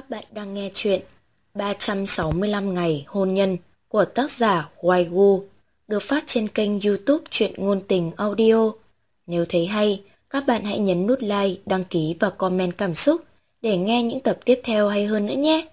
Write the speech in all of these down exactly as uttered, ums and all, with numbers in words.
Các bạn đang nghe chuyện ba trăm sáu mươi lăm ngày hôn nhân của tác giả Hoài Gu, được phát trên kênh YouTube Truyện Ngôn Tình Audio. Nếu thấy hay, các bạn hãy nhấn nút like, đăng ký và comment cảm xúc để nghe những tập tiếp theo hay hơn nữa nhé.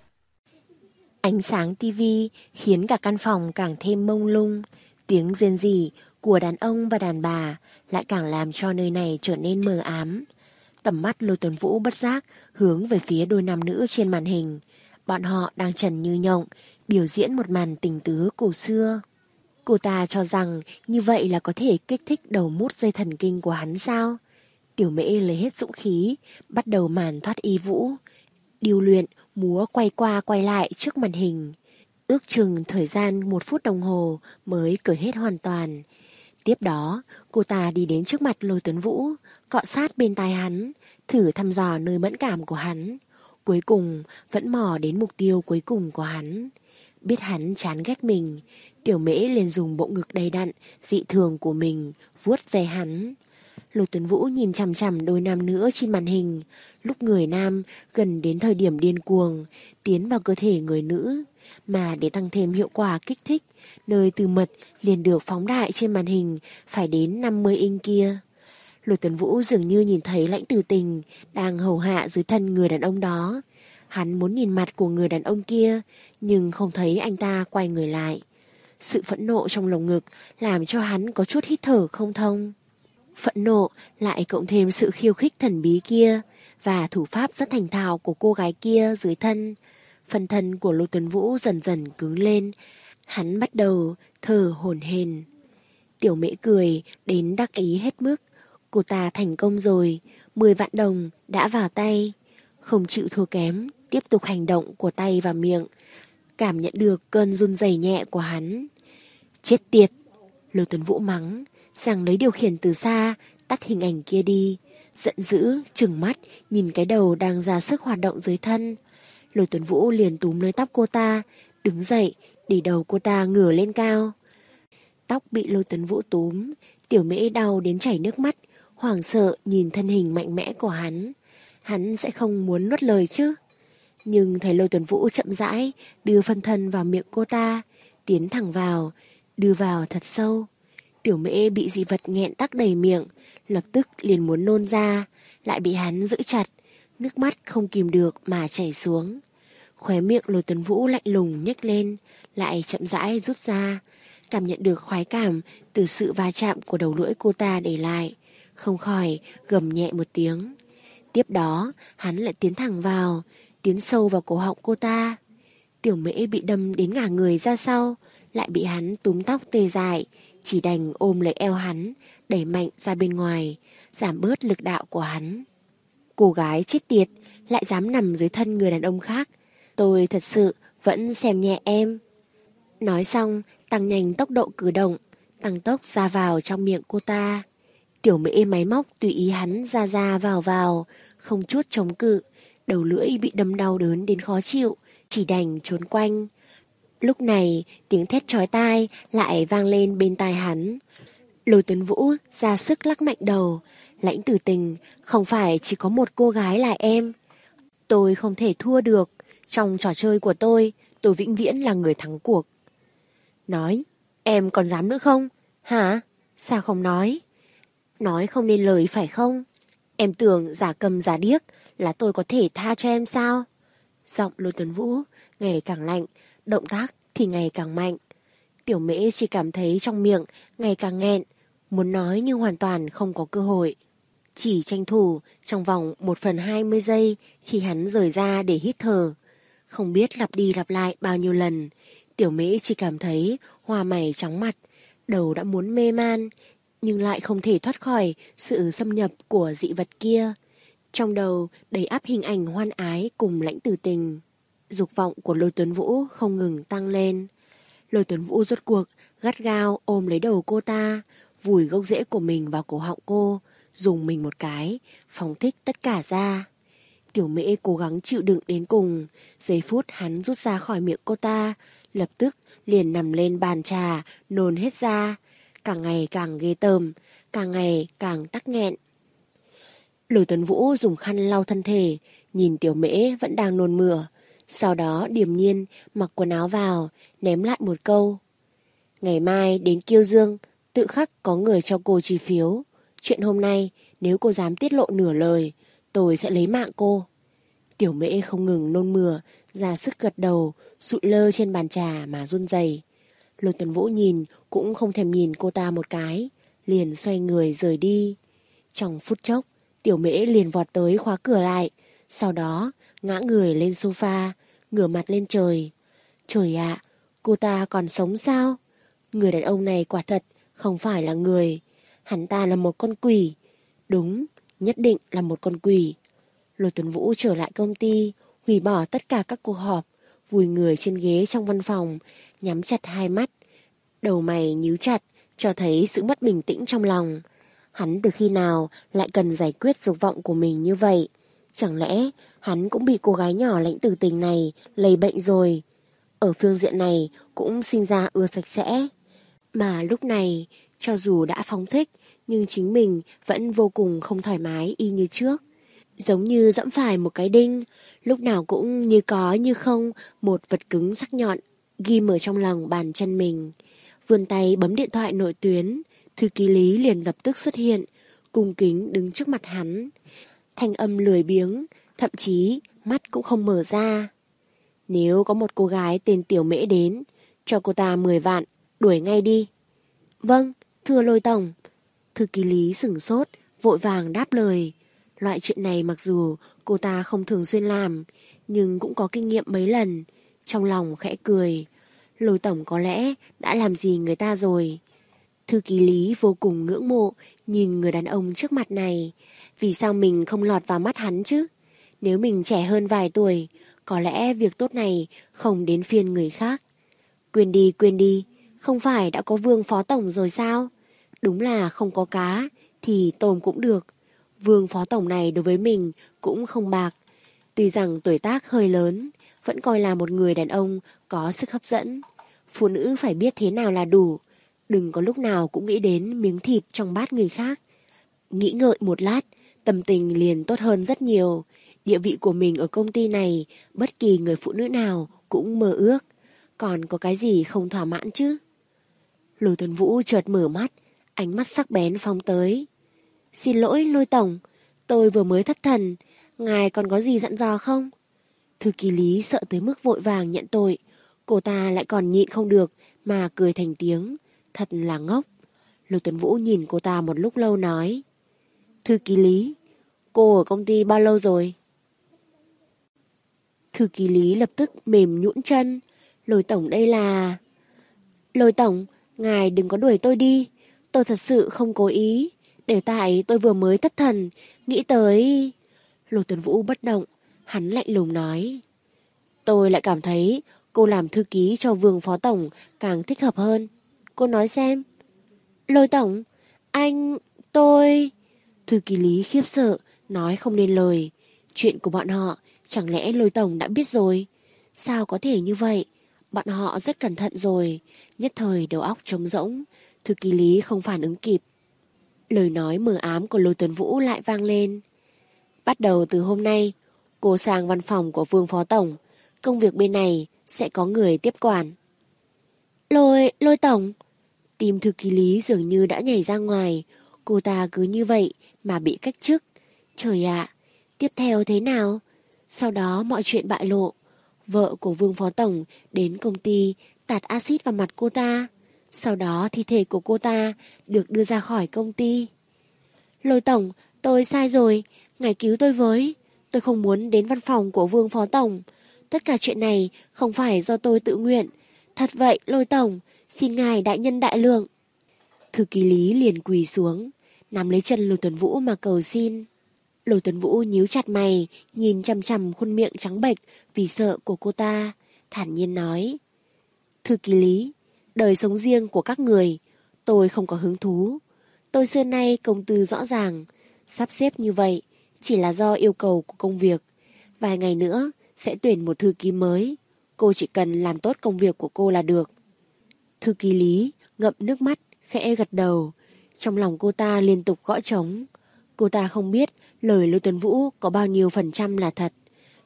Ánh sáng tivi khiến cả căn phòng càng thêm mông lung. Tiếng rên rỉ của đàn ông và đàn bà lại càng làm cho nơi này trở nên mờ ám. Tầm mắt Lôi Tuấn Vũ bất giác hướng về phía đôi nam nữ trên màn hình. Bọn họ đang trần như nhộng, biểu diễn một màn tình tứ cổ xưa. Cô ta cho rằng như vậy là có thể kích thích đầu mút dây thần kinh của hắn sao? Tiểu Mễ lấy hết dũng khí, bắt đầu màn thoát y vũ. Điêu luyện, múa quay qua quay lại trước màn hình. Ước chừng thời gian một phút đồng hồ mới cởi hết hoàn toàn. Tiếp đó, cô ta đi đến trước mặt Lôi Tuấn Vũ, cọ sát bên tai hắn, thử thăm dò nơi mẫn cảm của hắn. Cuối cùng, vẫn mò đến mục tiêu cuối cùng của hắn. Biết hắn chán ghét mình, Tiểu Mễ liền dùng bộ ngực đầy đặn, dị thường của mình, vuốt về hắn. Lôi Tuấn Vũ nhìn chằm chằm đôi nam nữ trên màn hình, lúc người nam gần đến thời điểm điên cuồng, tiến vào cơ thể người nữ, mà để tăng thêm hiệu quả kích thích, nơi từ mật liền được phóng đại trên màn hình phải đến năm mươi inch kia. Lôi Tuấn Vũ dường như nhìn thấy Lãnh Tử Tình đang hầu hạ dưới thân người đàn ông đó. Hắn muốn nhìn mặt của người đàn ông kia, nhưng không thấy anh ta quay người lại. Sự phẫn nộ trong lồng ngực làm cho hắn có chút hít thở không thông. Phẫn nộ lại cộng thêm sự khiêu khích thần bí kia và thủ pháp rất thành thạo của cô gái kia dưới thân. Phần thân của Lôi Tuấn Vũ dần dần cứng lên. Hắn bắt đầu thở hổn hển. Tiểu Mễ cười đến đắc ý hết mức. Cô ta thành công rồi, mười vạn đồng đã vào tay. Không chịu thua kém, tiếp tục hành động của tay và miệng. Cảm nhận được cơn run rẩy nhẹ của hắn. Chết tiệt! Lôi Tuấn Vũ mắng, rằng lấy điều khiển từ xa, tắt hình ảnh kia đi. Giận dữ, trừng mắt, nhìn cái đầu đang ra sức hoạt động dưới thân. Lôi Tuấn Vũ liền túm lấy tóc cô ta, đứng dậy, để đầu cô ta ngửa lên cao. Tóc bị Lôi Tuấn Vũ túm, Tiểu Mễ đau đến chảy nước mắt, hoảng sợ nhìn thân hình mạnh mẽ của hắn. Hắn sẽ không muốn nuốt lời chứ. Nhưng thấy Lôi Tuấn Vũ chậm rãi đưa phân thân vào miệng cô ta, tiến thẳng vào, đưa vào thật sâu. Tiểu Mễ bị dị vật nghẹn tắc đầy miệng, lập tức liền muốn nôn ra, lại bị hắn giữ chặt, nước mắt không kìm được mà chảy xuống. Khóe miệng Lôi Tuấn Vũ lạnh lùng nhếch lên, lại chậm rãi rút ra, cảm nhận được khoái cảm từ sự va chạm của đầu lưỡi cô ta để lại, không khỏi gầm nhẹ một tiếng. Tiếp đó, hắn lại tiến thẳng vào, tiến sâu vào cổ họng cô ta. Tiểu Mễ bị đâm đến ngả người ra sau, lại bị hắn túm tóc tê dại, chỉ đành ôm lấy eo hắn, đẩy mạnh ra bên ngoài, giảm bớt lực đạo của hắn. Cô gái chết tiệt, lại dám nằm dưới thân người đàn ông khác. Tôi thật sự vẫn xem nhẹ em. Nói xong, tăng nhanh tốc độ cử động, tăng tốc ra vào trong miệng cô ta. Tiểu Mễ máy móc tùy ý hắn ra ra vào vào, không chút chống cự, đầu lưỡi bị đâm đau đớn đến khó chịu, chỉ đành trốn quanh. Lúc này, tiếng thét chói tai lại vang lên bên tai hắn. Lôi Tuấn Vũ ra sức lắc mạnh đầu. Lãnh Tử Tình, không phải chỉ có một cô gái là em. Tôi không thể thua được. Trong trò chơi của tôi, tôi vĩnh viễn là người thắng cuộc. Nói, em còn dám nữa không? Hả? Sao không nói? Nói không nên lời phải không? Em tưởng giả cầm giả điếc là tôi có thể tha cho em sao? Giọng Lôi Tuấn Vũ ngày càng lạnh, động tác thì ngày càng mạnh. Tiểu Mễ chỉ cảm thấy trong miệng ngày càng nghẹn, muốn nói nhưng hoàn toàn không có cơ hội. Chỉ tranh thủ trong vòng một phần hai mươi giây khi hắn rời ra để hít thở. Không biết lặp đi lặp lại bao nhiêu lần, Tiểu Mễ chỉ cảm thấy hoa mày chóng mặt, đầu đã muốn mê man, nhưng lại không thể thoát khỏi sự xâm nhập của dị vật kia. Trong đầu đầy ắp hình ảnh hoan ái cùng Lãnh Tử Tình. Dục vọng của Lôi Tuấn Vũ không ngừng tăng lên. Lôi Tuấn Vũ rốt cuộc gắt gao ôm lấy đầu cô ta, vùi gốc rễ của mình vào cổ họng cô, dùng mình một cái, phóng thích tất cả ra. Tiểu Mễ cố gắng chịu đựng đến cùng, giây phút hắn rút ra khỏi miệng cô ta, lập tức liền nằm lên bàn trà, nôn hết ra, càng ngày càng ghê tởm, càng ngày càng tắc nghẹn. Lôi Tuấn Vũ dùng khăn lau thân thể, nhìn Tiểu Mễ vẫn đang nôn mửa, Sau đó điềm nhiên mặc quần áo vào, ném lại một câu. Ngày mai đến Kiêu Dương, tự khắc có người cho cô chi phiếu. Chuyện hôm nay, nếu cô dám tiết lộ nửa lời, tôi sẽ lấy mạng cô. Tiểu Mễ không ngừng nôn mửa, ra sức gật đầu, sụi lơ trên bàn trà mà run rẩy. Lôi Tuấn Vũ nhìn cũng không thèm nhìn cô ta một cái, liền xoay người rời đi. Trong phút chốc, Tiểu Mễ liền vọt tới khóa cửa lại, sau đó ngã người lên sofa, ngửa mặt lên trời. Trời ạ, cô ta còn sống sao? Người đàn ông này quả thật không phải là người, hắn ta là một con quỷ. Đúng, nhất định là một con quỷ. Lôi Tuấn Vũ trở lại công ty, hủy bỏ tất cả các cuộc họp, vùi người trên ghế trong văn phòng, nhắm chặt hai mắt. Đầu mày nhíu chặt, cho thấy sự mất bình tĩnh trong lòng. Hắn từ khi nào lại cần giải quyết dục vọng của mình như vậy? Chẳng lẽ hắn cũng bị cô gái nhỏ lãnh tử tình này lây bệnh rồi? Ở phương diện này cũng sinh ra ưa sạch sẽ. Mà lúc này, cho dù đã phóng thích, nhưng chính mình vẫn vô cùng không thoải mái y như trước. Giống như dẫm phải một cái đinh, lúc nào cũng như có như không một vật cứng sắc nhọn ghim ở trong lòng bàn chân mình. Vươn tay bấm điện thoại nội tuyến, thư ký Lý liền lập tức xuất hiện, cung kính đứng trước mặt hắn. Thanh âm lười biếng, thậm chí mắt cũng không mở ra. Nếu có một cô gái tên Tiểu Mễ đến, cho cô ta mười vạn, đuổi ngay đi. Vâng, thưa Lôi tổng. Thư ký Lý sửng sốt, vội vàng đáp lời. Loại chuyện này mặc dù cô ta không thường xuyên làm, nhưng cũng có kinh nghiệm mấy lần. Trong lòng khẽ cười. Lôi tổng có lẽ đã làm gì người ta rồi. Thư ký Lý vô cùng ngưỡng mộ nhìn người đàn ông trước mặt này. Vì sao mình không lọt vào mắt hắn chứ? Nếu mình trẻ hơn vài tuổi, có lẽ việc tốt này không đến phiên người khác. Quên đi, quên đi, không phải đã có Vương phó tổng rồi sao? Đúng là không có cá thì tôm cũng được. Vương phó tổng này đối với mình cũng không bạc. Tuy rằng tuổi tác hơi lớn, vẫn coi là một người đàn ông có sức hấp dẫn. Phụ nữ phải biết thế nào là đủ. Đừng có lúc nào cũng nghĩ đến miếng thịt trong bát người khác. Nghĩ ngợi một lát, tâm tình liền tốt hơn rất nhiều. Địa vị của mình ở công ty này, bất kỳ người phụ nữ nào cũng mơ ước. Còn có cái gì không thỏa mãn chứ? Lôi Tuấn Vũ chợt mở mắt, ánh mắt sắc bén phóng tới. Xin lỗi Lôi tổng, tôi vừa mới thất thần, ngài còn có gì dặn dò không? Thư ký Lý sợ tới mức vội vàng nhận tội, cô ta lại còn nhịn không được mà cười thành tiếng, thật là ngốc. Lôi Tuấn Vũ nhìn cô ta một lúc lâu nói. Thư ký Lý, cô ở công ty bao lâu rồi? Thư ký Lý lập tức mềm nhũn chân. Lôi tổng đây là... Lôi tổng, ngài đừng có đuổi tôi đi. Tôi thật sự không cố ý. Để tại tôi vừa mới thất thần, nghĩ tới... Lôi Tuấn Vũ bất động, hắn lạnh lùng nói. Tôi lại cảm thấy cô làm thư ký cho Vương phó tổng càng thích hợp hơn. Cô nói xem. Lôi tổng, anh... tôi... Thư ký Lý khiếp sợ, nói không nên lời. Chuyện của bọn họ, chẳng lẽ Lôi tổng đã biết rồi? Sao có thể như vậy? Bọn họ rất cẩn thận rồi. Nhất thời đầu óc trống rỗng. Thư ký Lý không phản ứng kịp. Lời nói mờ ám của Lôi Tuấn Vũ lại vang lên. Bắt đầu từ hôm nay, cô sang văn phòng của Vương phó tổng. Công việc bên này sẽ có người tiếp quản. Lôi, Lôi tổng. Tim thư ký Lý dường như đã nhảy ra ngoài. Cô ta cứ như vậy mà bị cách chức. Trời ạ, tiếp theo thế nào? Sau đó mọi chuyện bại lộ. Vợ của Vương phó tổng đến công ty tạt axit vào mặt cô ta. Sau đó thi thể của cô ta được đưa ra khỏi công ty. Lôi tổng, tôi sai rồi, ngài cứu tôi với. Tôi không muốn đến văn phòng của Vương phó tổng. Tất cả chuyện này không phải do tôi tự nguyện. Thật vậy, Lôi tổng, xin ngài đại nhân đại lượng. Thư ký Lý liền quỳ xuống, nắm lấy chân Lôi Tuấn Vũ mà cầu xin. Lôi Tuấn Vũ nhíu chặt mày, nhìn chằm chằm khuôn miệng trắng bệch vì sợ của cô ta, thản nhiên nói. Thư ký Lý, đời sống riêng của các người, tôi không có hứng thú. Tôi xưa nay công tư rõ ràng, sắp xếp như vậy chỉ là do yêu cầu của công việc. Vài ngày nữa sẽ tuyển một thư ký mới, cô chỉ cần làm tốt công việc của cô là được. Thư ký Lý ngậm nước mắt, khẽ gật đầu. Trong lòng cô ta liên tục gõ trống. Cô ta không biết lời Lôi Tuấn Vũ có bao nhiêu phần trăm là thật.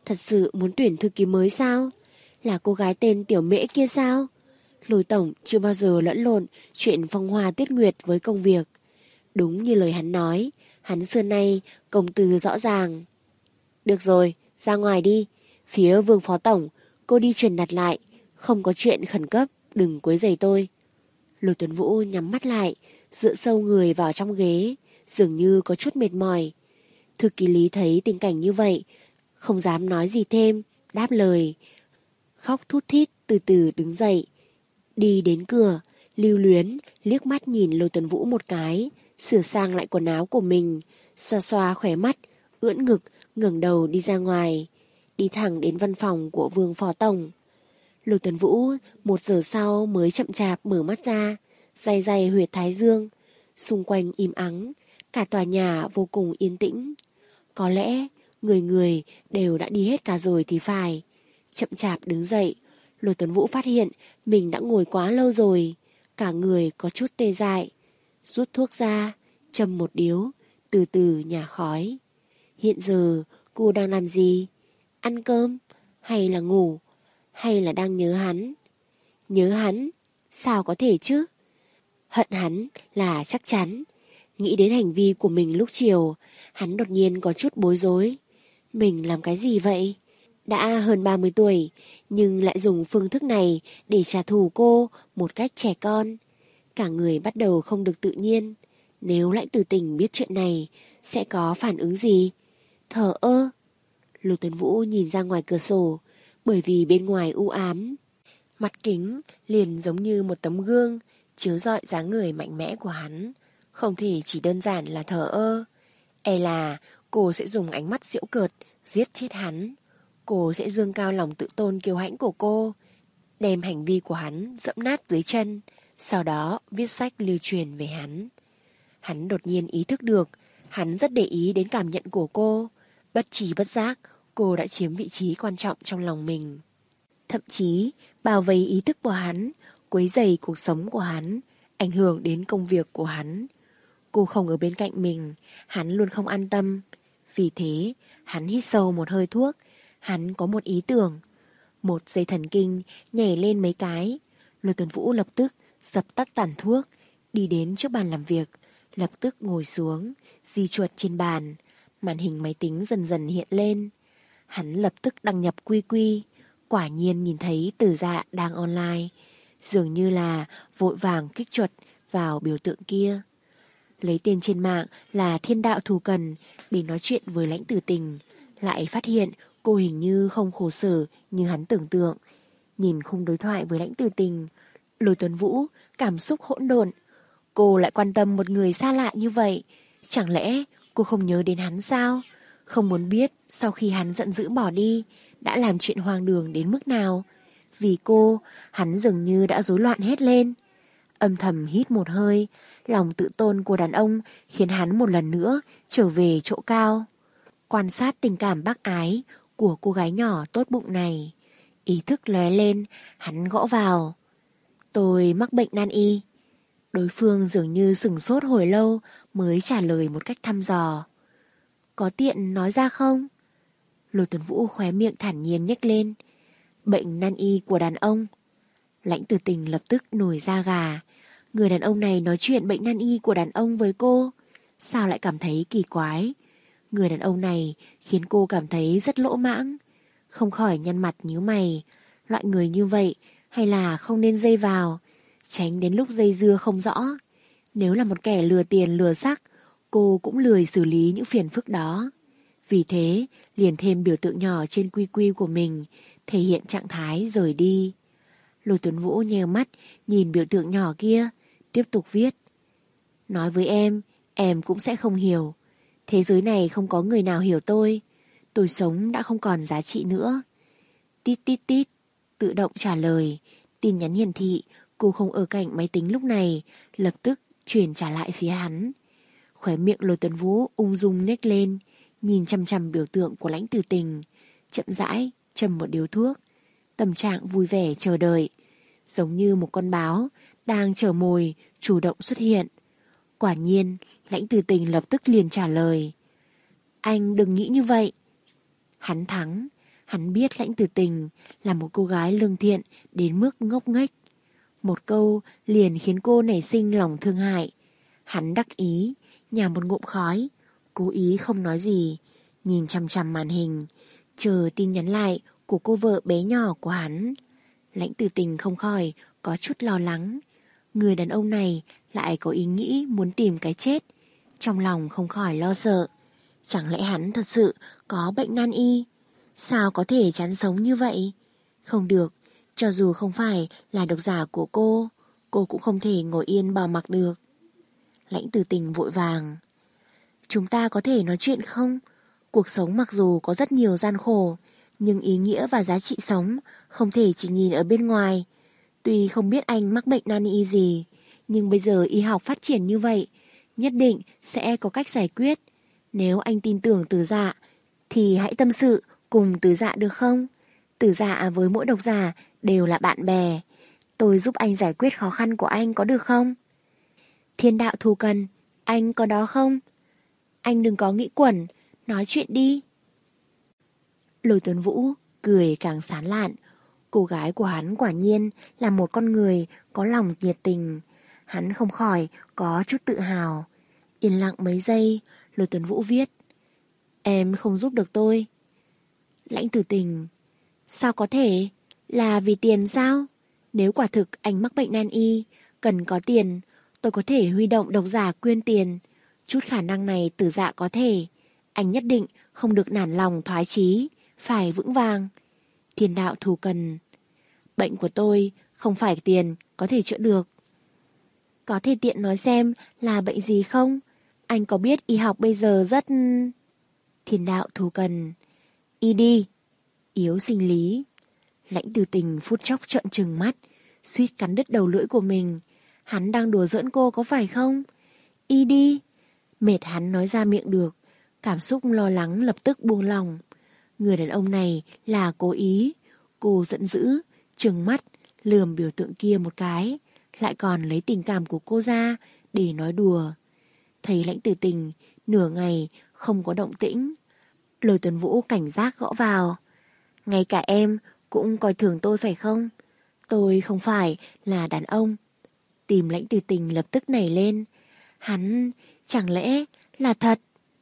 Thật sự muốn tuyển thư ký mới sao? Là cô gái tên Tiểu Mễ kia sao? Lôi tổng chưa bao giờ lẫn lộn chuyện phong hoa tuyết nguyệt với công việc. Đúng như lời hắn nói, hắn xưa nay công từ rõ ràng. Được rồi, ra ngoài đi. Phía Vương phó tổng, cô đi truyền đặt lại. Không có chuyện khẩn cấp, đừng quấy rầy tôi. Lôi Tuấn Vũ nhắm mắt lại, dựa sâu người vào trong ghế, dường như có chút mệt mỏi. Thư ký Lý thấy tình cảnh như vậy, không dám nói gì thêm, đáp lời. Khóc thút thít từ từ đứng dậy. Đi đến cửa, lưu luyến, liếc mắt nhìn Lôi Tuấn Vũ một cái, sửa sang lại quần áo của mình, xoa xoa khóe mắt, ưỡn ngực, ngẩng đầu đi ra ngoài, đi thẳng đến văn phòng của Vương phó tổng. Lôi Tuấn Vũ một giờ sau mới chậm chạp mở mắt ra, day day huyệt thái dương, xung quanh im ắng, cả tòa nhà vô cùng yên tĩnh. Có lẽ người người đều đã đi hết cả rồi thì phải. Chậm chạp đứng dậy, Lôi Tuấn Vũ phát hiện mình đã ngồi quá lâu rồi, cả người có chút tê dại. Rút thuốc ra, châm một điếu, từ từ nhả khói. Hiện giờ cô đang làm gì? Ăn cơm? Hay là ngủ? Hay là đang nhớ hắn? Nhớ hắn? Sao có thể chứ? Hận hắn là chắc chắn. Nghĩ đến hành vi của mình lúc chiều, hắn đột nhiên có chút bối rối. Mình làm cái gì vậy? Đã hơn ba mươi tuổi, nhưng lại dùng phương thức này để trả thù cô một cách trẻ con. Cả người bắt đầu không được tự nhiên. Nếu Lãnh Tử Tình biết chuyện này, sẽ có phản ứng gì? Thờ ơ. Lôi Tuấn Vũ nhìn ra ngoài cửa sổ, bởi vì bên ngoài u ám. Mặt kính liền giống như một tấm gương, chiếu rọi dáng người mạnh mẽ của hắn. Không thể chỉ đơn giản là thờ ơ. E là cô sẽ dùng ánh mắt giễu cợt giết chết hắn. Cô sẽ dương cao lòng tự tôn kiêu hãnh của cô, đem hành vi của hắn dẫm nát dưới chân, sau đó viết sách lưu truyền về hắn. Hắn đột nhiên ý thức được, hắn rất để ý đến cảm nhận của cô. Bất trí bất giác, cô đã chiếm vị trí quan trọng trong lòng mình. Thậm chí, bao vây ý thức của hắn, quấy rầy cuộc sống của hắn, ảnh hưởng đến công việc của hắn. Cô không ở bên cạnh mình, hắn luôn không an tâm. Vì thế, hắn hít sâu một hơi thuốc, hắn có một ý tưởng. Một dây thần kinh nhảy lên mấy cái. Lôi Tuấn Vũ lập tức dập tắt tàn thuốc, đi đến trước bàn làm việc, lập tức ngồi xuống, di chuột trên bàn. Màn hình máy tính dần dần hiện lên. Hắn lập tức đăng nhập quy quy, quả nhiên nhìn thấy Tử Dạ đang online, dường như là vội vàng kích chuột vào biểu tượng kia. Lấy tên trên mạng là Thiên Đạo Thù Cần để nói chuyện với Lãnh Tử Tình, lại phát hiện cô hình như không khổ sở như hắn tưởng tượng. Nhìn khung đối thoại với Lãnh Tử Tình, Lôi Tuấn Vũ cảm xúc hỗn độn. Cô lại quan tâm một người xa lạ như vậy, chẳng lẽ cô không nhớ đến hắn sao? Không muốn biết sau khi hắn giận dữ bỏ đi đã làm chuyện hoang đường đến mức nào. Vì cô, hắn dường như đã rối loạn hết lên. Âm thầm hít một hơi, lòng tự tôn của đàn ông khiến hắn một lần nữa trở về chỗ cao. Quan sát tình cảm bác ái của cô gái nhỏ tốt bụng này, ý thức lóe lên, hắn gõ vào. Tôi mắc bệnh nan y. Đối phương dường như sửng sốt hồi lâu mới trả lời một cách thăm dò. Có tiện nói ra không? Lôi Tuấn Vũ khóe miệng thản nhiên nhếch lên. Bệnh nan y của đàn ông. Lãnh Tử Tình lập tức nổi da gà. Người đàn ông này nói chuyện bệnh nan y của đàn ông với cô, sao lại cảm thấy kỳ quái? Người đàn ông này khiến cô cảm thấy rất lỗ mãng, không khỏi nhăn mặt nhíu mày. Loại người như vậy hay là không nên dây vào, tránh đến lúc dây dưa không rõ. Nếu là một kẻ lừa tiền lừa sắc, cô cũng lười xử lý những phiền phức đó. Vì thế, liền thêm biểu tượng nhỏ trên quy quy của mình, thể hiện trạng thái rời đi. Lôi Tuấn Vũ nheo mắt, nhìn biểu tượng nhỏ kia, tiếp tục viết. Nói với em, em cũng sẽ không hiểu. Thế giới này không có người nào hiểu tôi. Tôi sống đã không còn giá trị nữa. Tít tít tít, tự động trả lời. Tin nhắn hiển thị, cô không ở cạnh máy tính lúc này, lập tức chuyển trả lại phía hắn. Khóe miệng Lôi Tuấn Vũ ung dung nhếch lên, nhìn chằm chằm biểu tượng của Lãnh Tử Tình, chậm rãi châm một điếu thuốc, tâm trạng vui vẻ chờ đợi, giống như một con báo đang chờ mồi chủ động xuất hiện. Quả nhiên, Lãnh Tử Tình lập tức liền trả lời. Anh đừng nghĩ như vậy. Hắn thắng, Hắn biết Lãnh Tử Tình là một cô gái lương thiện đến mức ngốc nghếch. Một câu liền khiến cô nảy sinh lòng thương hại. Hắn đắc ý, nhả một ngụm khói, cố ý không nói gì, nhìn chằm chằm màn hình, chờ tin nhắn lại của cô vợ bé nhỏ của hắn. Lãnh Tử Tình không khỏi có chút lo lắng. Người đàn ông này lại có ý nghĩ muốn tìm cái chết. Trong lòng không khỏi lo sợ. Chẳng lẽ hắn thật sự có bệnh nan y? Sao có thể chán sống như vậy? Không được, cho dù không phải là độc giả của cô, cô cũng không thể ngồi yên bỏ mặc được. Lãnh Tử Tình vội vàng. Chúng ta có thể nói chuyện không? Cuộc sống mặc dù có rất nhiều gian khổ, nhưng ý nghĩa và giá trị sống không thể chỉ nhìn ở bên ngoài. Tuy không biết anh mắc bệnh nan y gì, nhưng bây giờ y học phát triển như vậy, nhất định sẽ có cách giải quyết. Nếu anh tin tưởng Từ Dạ, thì hãy tâm sự cùng Từ Dạ được không? Từ Dạ với mỗi độc giả đều là bạn bè. Tôi giúp anh giải quyết khó khăn của anh có được không? Thiên đạo thù cần, anh có đó không? Anh đừng có nghĩ quẩn, nói chuyện đi. Lôi Tuấn Vũ cười càng sán lạn. Cô gái của hắn quả nhiên là một con người có lòng nhiệt tình. Hắn không khỏi có chút tự hào. Yên lặng mấy giây, Lôi Tuấn Vũ viết. Em không giúp được tôi. Lãnh Tử Tình. Sao có thể? Là vì tiền sao? Nếu quả thực anh mắc bệnh nan y, cần có tiền, tôi có thể huy động độc giả quyên tiền. Chút khả năng này Từ Dạ có thể. Anh nhất định không được nản lòng thoái chí, phải vững vàng. Thiên đạo thù cần. Bệnh của tôi không phải tiền có thể chữa được. Có thể tiện nói xem là bệnh gì không? Anh có biết y học bây giờ rất... Thiên đạo thù cần. Y đi. Yếu sinh lý. Lãnh Tử Tình phút chốc trợn trừng mắt, suýt cắn đứt đầu lưỡi của mình. Hắn đang đùa giỡn cô có phải không? Y đi. Mệt hắn nói ra miệng được. Cảm xúc lo lắng lập tức buông lòng. Người đàn ông này là cố ý. Cô giận dữ, trừng mắt, lườm biểu tượng kia một cái, lại còn lấy tình cảm của cô ra để nói đùa. Thấy Lãnh Tử Tình nửa ngày không có động tĩnh, Lôi Tuấn Vũ cảnh giác gõ vào. Ngay cả em cũng coi thường tôi phải không? Tôi không phải là đàn ông. Tìm Lãnh Tử Tình lập tức nảy lên. Hắn chẳng lẽ là thật?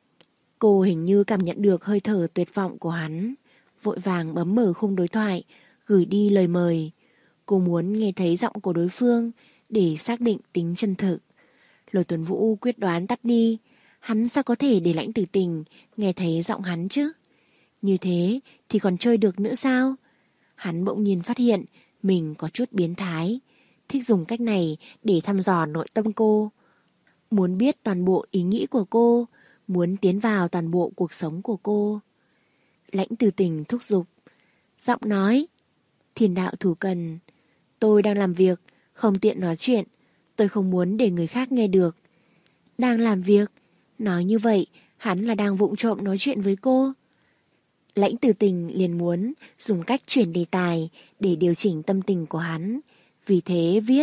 Cô hình như cảm nhận được hơi thở tuyệt vọng của hắn, vội vàng bấm mở khung đối thoại, gửi đi lời mời. Cô muốn nghe thấy giọng của đối phương để xác định tính chân thực. Lôi Tuấn Vũ quyết đoán tắt đi. Hắn sao có thể để Lãnh Tử Tình nghe thấy giọng hắn chứ? Như thế thì còn chơi được nữa sao? Hắn bỗng nhiên phát hiện mình có chút biến thái, thích dùng cách này để thăm dò nội tâm cô. Muốn biết toàn bộ ý nghĩ của cô, muốn tiến vào toàn bộ cuộc sống của cô. Lãnh Tử Tình thúc giục. Giọng nói. Thiên đạo thủ cần. Tôi đang làm việc, không tiện nói chuyện. Tôi không muốn để người khác nghe được. Đang làm việc. Nói như vậy, hắn là đang vụng trộm nói chuyện với cô. Lãnh Tử Tình liền muốn dùng cách chuyển đề tài để điều chỉnh tâm tình của hắn. Vì thế viết.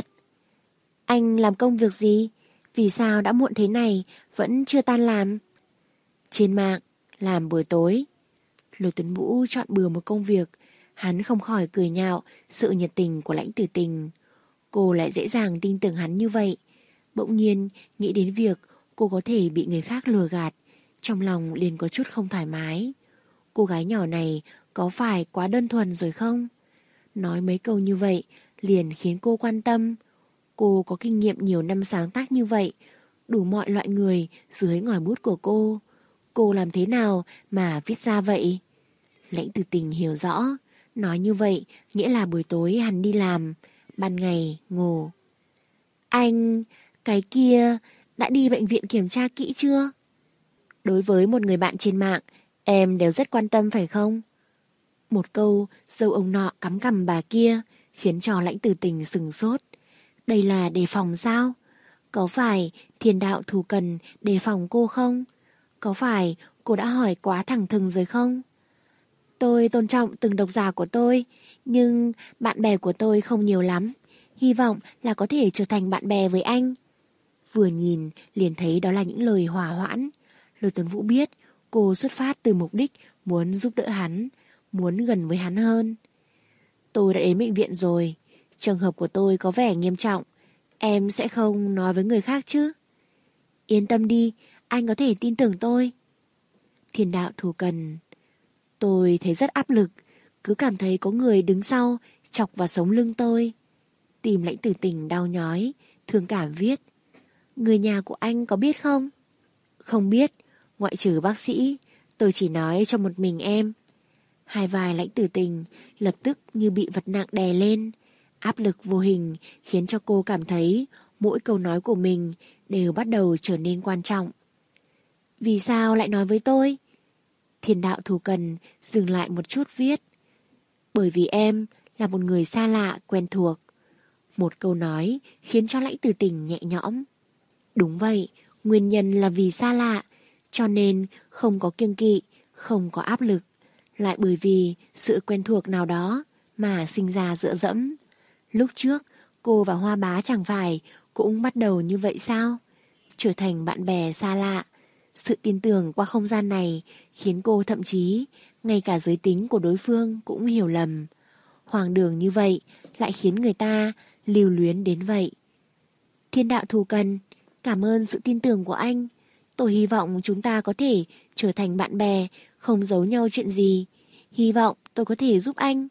Anh làm công việc gì? Vì sao đã muộn thế này vẫn chưa tan làm? Trên mạng, làm buổi tối. Lôi Tuấn Vũ chọn bừa một công việc. Hắn không khỏi cười nhạo sự nhiệt tình của Lãnh Tử Tình. Cô lại dễ dàng tin tưởng hắn như vậy. Bỗng nhiên nghĩ đến việc cô có thể bị người khác lừa gạt, trong lòng liền có chút không thoải mái. Cô gái nhỏ này có phải quá đơn thuần rồi không? Nói mấy câu như vậy liền khiến cô quan tâm. Cô có kinh nghiệm nhiều năm sáng tác như vậy, đủ mọi loại người dưới ngòi bút của cô. Cô làm thế nào mà viết ra vậy? Lãnh Tử Tình hiểu rõ, nói như vậy nghĩa là buổi tối hắn đi làm, ban ngày ngủ. Anh, cái kia, đã đi bệnh viện kiểm tra kỹ chưa? Đối với một người bạn trên mạng, em đều rất quan tâm phải không? Một câu dâu ông nọ cắm cằm bà kia khiến cho Lãnh Tử Tình sừng sốt. Đây là đề phòng sao? Có phải thiên đạo thù cần đề phòng cô không? Có phải cô đã hỏi quá thẳng thừng rồi không? Tôi tôn trọng từng độc giả của tôi, nhưng bạn bè của tôi không nhiều lắm. Hy vọng là có thể trở thành bạn bè với anh. Vừa nhìn liền thấy đó là những lời hòa hoãn. Lôi Tuấn Vũ biết cô xuất phát từ mục đích muốn giúp đỡ hắn. muốn gần với hắn hơn. Tôi đã đến bệnh viện rồi, trường hợp của tôi có vẻ nghiêm trọng, em sẽ không nói với người khác chứ? Yên tâm đi, anh có thể tin tưởng tôi. Thiên đạo thù cần. Tôi thấy rất áp lực, cứ cảm thấy có người đứng sau chọc vào sống lưng tôi. Tim Lãnh Tử Tình đau nhói, thương cảm viết. Người nhà của anh có biết không? Không biết, ngoại trừ bác sĩ, tôi chỉ nói cho một mình em. Hai vai Lãnh Tử Tình lập tức như bị vật nặng đè lên. Áp lực vô hình khiến cho cô cảm thấy mỗi câu nói của mình đều bắt đầu trở nên quan trọng. Vì sao lại nói với tôi? Thiên đạo thù cần dừng lại một chút viết. Bởi vì em là một người xa lạ quen thuộc. Một câu nói khiến cho Lãnh Tử Tình nhẹ nhõm. Đúng vậy, nguyên nhân là vì xa lạ, cho nên không có kiêng kỵ, không có áp lực, lại bởi vì sự quen thuộc nào đó mà sinh ra dựa dẫm. Lúc trước, cô và Hoa Bá chẳng phải cũng bắt đầu như vậy sao? Trở thành bạn bè xa lạ. Sự tin tưởng qua không gian này khiến cô thậm chí ngay cả giới tính của đối phương cũng hiểu lầm. Hoang đường như vậy lại khiến người ta lưu luyến đến vậy. Thiên đạo thù cần, cảm ơn sự tin tưởng của anh. Tôi hy vọng chúng ta có thể trở thành bạn bè, không giấu nhau chuyện gì. Hy vọng tôi có thể giúp anh.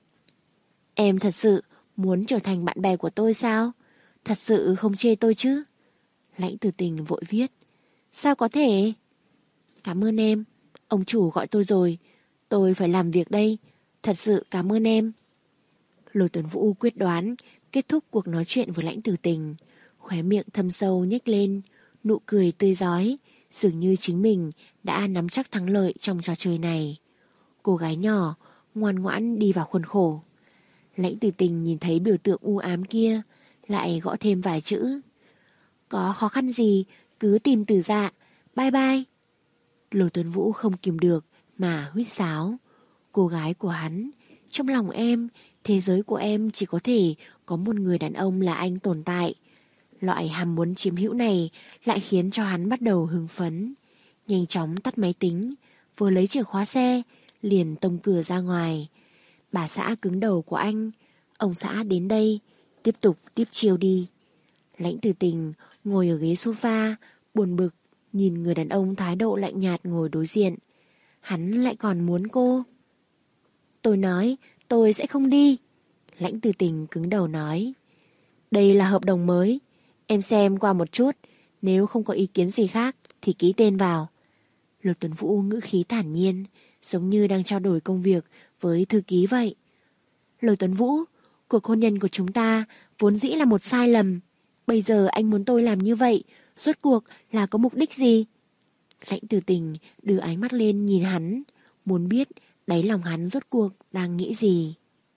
Em thật sự muốn trở thành bạn bè của tôi sao? Thật sự không chê tôi chứ? Lãnh Tử Tình vội viết. Sao có thể? Cảm ơn em. Ông chủ gọi tôi rồi. Tôi phải làm việc đây. Thật sự cảm ơn em. Lôi Tuấn Vũ quyết đoán kết thúc cuộc nói chuyện với Lãnh Tử Tình. Khóe miệng thâm sâu nhếch lên, nụ cười tươi rói, dường như chính mình đã nắm chắc thắng lợi trong trò chơi này. Cô gái nhỏ ngoan ngoãn đi vào khuôn khổ. Lãnh Tử Tình nhìn thấy biểu tượng u ám kia, lại gõ thêm vài chữ. Có khó khăn gì cứ tìm Tử Dạ. Bye bye. Lôi Tuấn Vũ không kìm được mà huýt sáo. Cô gái của hắn, trong lòng em, thế giới của em chỉ có thể có một người đàn ông là anh tồn tại. Loại ham muốn chiếm hữu này lại khiến cho hắn bắt đầu hưng phấn. Nhanh chóng tắt máy tính, vừa lấy chìa khóa xe, liền tông cửa ra ngoài. Bà xã cứng đầu của anh, ông xã đến đây, tiếp tục tiếp chiêu đi. Lãnh Tử Tình ngồi ở ghế sofa, buồn bực, nhìn người đàn ông thái độ lạnh nhạt ngồi đối diện. Hắn lại còn muốn cô. Tôi nói, tôi sẽ không đi. Lãnh Tử Tình cứng đầu nói. Đây là hợp đồng mới. Em xem qua một chút, nếu không có ý kiến gì khác thì ký tên vào. Lôi Tuấn Vũ ngữ khí thản nhiên, giống như đang trao đổi công việc với thư ký vậy. Lôi Tuấn Vũ, cuộc hôn nhân của chúng ta vốn dĩ là một sai lầm. Bây giờ anh muốn tôi làm như vậy, rốt cuộc là có mục đích gì? Lãnh Tử Tình đưa ánh mắt lên nhìn hắn, muốn biết đáy lòng hắn rốt cuộc đang nghĩ gì.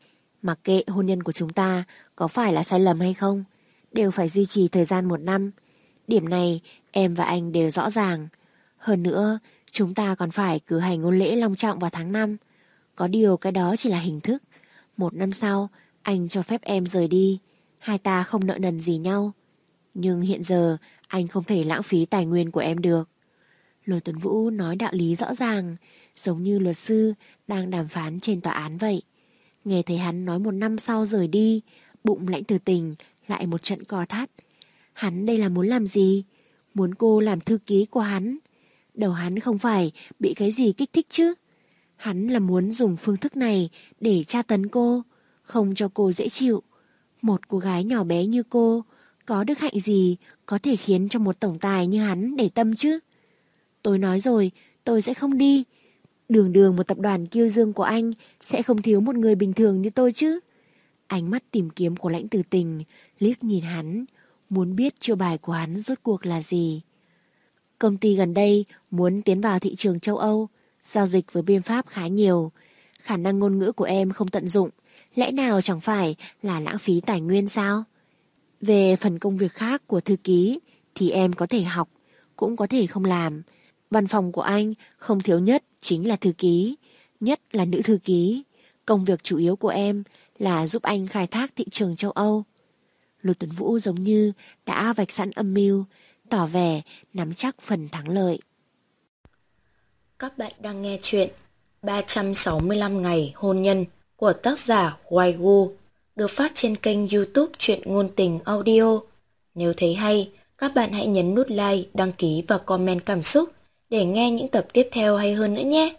Mặc kệ hôn nhân của chúng ta có phải là sai lầm hay không, đều phải duy trì thời gian một năm. Điểm này em và anh đều rõ ràng. Hơn nữa, chúng ta còn phải cử hành hôn lễ long trọng vào tháng năm. Có điều cái đó chỉ là hình thức. Một năm sau, anh cho phép em rời đi. Hai ta không nợ nần gì nhau. Nhưng hiện giờ, anh không thể lãng phí tài nguyên của em được. Lôi Tuấn Vũ nói đạo lý rõ ràng, giống như luật sư đang đàm phán trên tòa án vậy. Nghe thấy hắn nói một năm sau rời đi, bụng Lãnh Tử Tình lại một trận co thắt. Hắn đây là muốn làm gì? Muốn cô làm thư ký của hắn? Đầu hắn không phải bị cái gì kích thích chứ? Hắn là muốn dùng phương thức này để tra tấn cô, không cho cô dễ chịu. Một cô gái nhỏ bé như cô, có đức hạnh gì có thể khiến cho một tổng tài như hắn để tâm chứ? Tôi nói rồi, tôi sẽ không đi. Đường đường một tập đoàn kiêu dương của anh sẽ không thiếu một người bình thường như tôi chứ. Ánh mắt tìm kiếm của Lãnh Tử Tình liếc nhìn hắn, muốn biết chiêu bài của hắn rốt cuộc là gì. Công ty gần đây muốn tiến vào thị trường châu Âu, giao dịch với biên pháp khá nhiều. Khả năng ngôn ngữ của em không tận dụng, lẽ nào chẳng phải là lãng phí tài nguyên sao? Về phần công việc khác của thư ký thì em có thể học, cũng có thể không làm. Văn phòng của anh không thiếu nhất chính là thư ký, nhất là nữ thư ký. Công việc chủ yếu của em là giúp anh khai thác thị trường châu Âu. Lôi Tuấn Vũ giống như đã vạch sẵn âm mưu, tỏ vẻ nắm chắc phần thắng lợi. Các bạn đang nghe chuyện ba trăm sáu mươi lăm ngày hôn nhân của tác giả Waigu được phát trên kênh YouTube Truyện Ngôn Tình Audio. Nếu thấy hay, các bạn hãy nhấn nút like, đăng ký và comment cảm xúc để nghe những tập tiếp theo hay hơn nữa nhé.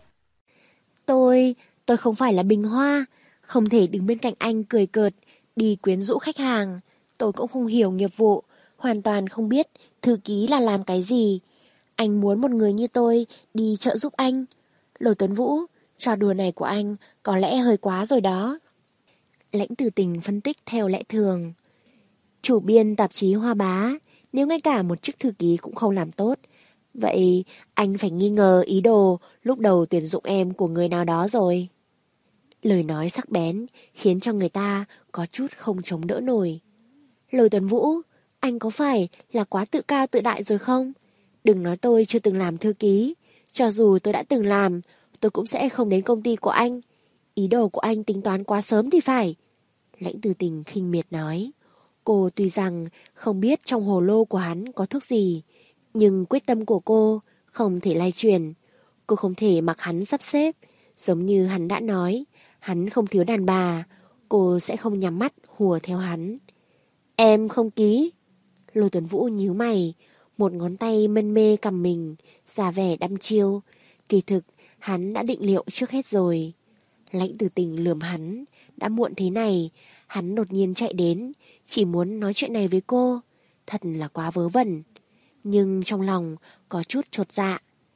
Tôi, tôi không phải là bình hoa, không thể đứng bên cạnh anh cười cợt, đi quyến rũ khách hàng. Tôi cũng không hiểu nghiệp vụ, hoàn toàn không biết thư ký là làm cái gì. Anh muốn một người như tôi đi trợ giúp anh. Lôi Tuấn Vũ, trò đùa này của anh có lẽ hơi quá rồi đó. Lãnh Tử Tình phân tích theo lẽ thường. Chủ biên tạp chí Hoa Bá, nếu ngay cả một chức thư ký cũng không làm tốt, vậy anh phải nghi ngờ ý đồ lúc đầu tuyển dụng em của người nào đó rồi. Lời nói sắc bén khiến cho người ta có chút không chống đỡ nổi. Lôi Tuấn Vũ, anh có phải là quá tự cao tự đại rồi không? Đừng nói tôi chưa từng làm thư ký. Cho dù tôi đã từng làm, tôi cũng sẽ không đến công ty của anh. Ý đồ của anh tính toán quá sớm thì phải. Lãnh Tử Tình khinh miệt nói. Cô tuy rằng không biết trong hồ lô của hắn có thuốc gì, nhưng quyết tâm của cô không thể lay chuyển. Cô không thể mặc hắn sắp xếp. Giống như hắn đã nói, hắn không thiếu đàn bà, cô sẽ không nhắm mắt hùa theo hắn. Em không ký. Lôi Tuấn Vũ nhíu mày, một ngón tay mân mê cầm mình, ra vẻ đăm chiêu. Kỳ thực, hắn đã định liệu trước hết rồi. Lãnh Tử Tình lườm hắn, đã muộn thế này, hắn đột nhiên chạy đến, chỉ muốn nói chuyện này với cô. Thật là quá vớ vẩn. Nhưng trong lòng có chút chột dạ.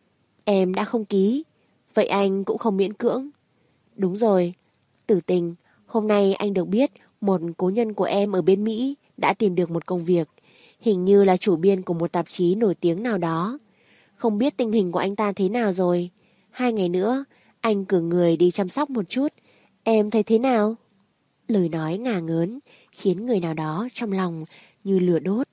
Em đã không ký, vậy anh cũng không miễn cưỡng. Đúng rồi, Tử Tình, hôm nay anh được biết một cố nhân của em ở bên Mỹ đã tìm được một công việc. Hình như là chủ biên của một tạp chí nổi tiếng nào đó. Không biết tình hình của anh ta thế nào rồi. Hai ngày nữa, anh cử người đi chăm sóc một chút. Em thấy thế nào? Lời nói ngả ngớn khiến người nào đó trong lòng như lửa đốt.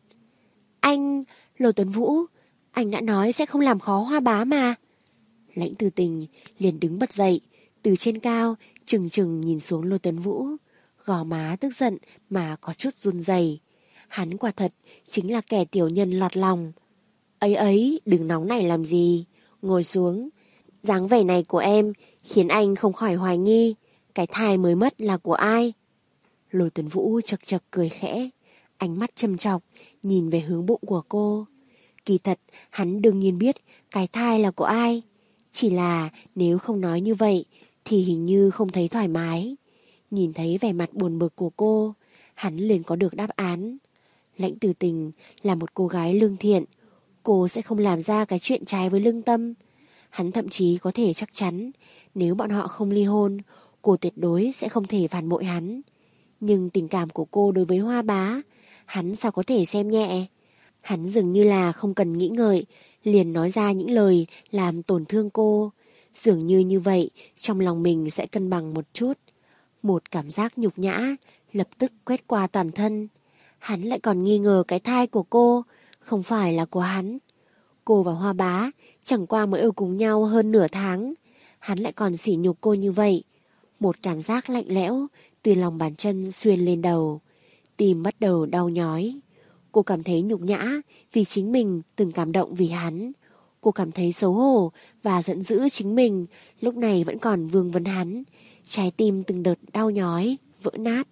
Anh, Lôi Tuấn Vũ, anh đã nói sẽ không làm khó Hoa Bá mà. Lãnh Tử Tình liền đứng bật dậy, từ trên cao chừng chừng nhìn xuống Lôi Tuấn Vũ, gò má tức giận mà có chút run rẩy. Hắn quả thật chính là kẻ tiểu nhân lọt lòng. Ấy ấy, đừng nóng nảy làm gì, ngồi xuống. Dáng vẻ này của em khiến anh không khỏi hoài nghi, cái thai mới mất là của ai? Lôi Tuấn Vũ chật chật cười khẽ, ánh mắt châm chọc nhìn về hướng bụng của cô. Kỳ thật, hắn đương nhiên biết cái thai là của ai. Chỉ là nếu không nói như vậy thì hình như không thấy thoải mái. Nhìn thấy vẻ mặt buồn bực của cô, hắn liền có được đáp án. Lãnh Tử Tình là một cô gái lương thiện, cô sẽ không làm ra cái chuyện trái với lương tâm. Hắn thậm chí có thể chắc chắn, nếu bọn họ không ly hôn, cô tuyệt đối sẽ không thể phản bội hắn. Nhưng tình cảm của cô đối với Hoa Bá, hắn sao có thể xem nhẹ? Hắn dường như là không cần nghĩ ngợi, liền nói ra những lời làm tổn thương cô. Dường như như vậy, trong lòng mình sẽ cân bằng một chút. Một cảm giác nhục nhã lập tức quét qua toàn thân. Hắn lại còn nghi ngờ cái thai của cô không phải là của hắn. Cô và Hoa Bá chẳng qua mới ở cùng nhau hơn nửa tháng, hắn lại còn sỉ nhục cô như vậy. Một cảm giác lạnh lẽo từ lòng bàn chân xuyên lên đầu, tim bắt đầu đau nhói. Cô cảm thấy nhục nhã vì chính mình từng cảm động vì hắn. Cô cảm thấy xấu hổ và giận dữ chính mình lúc này vẫn còn vương vấn hắn. Trái tim từng đợt đau nhói, vỡ nát.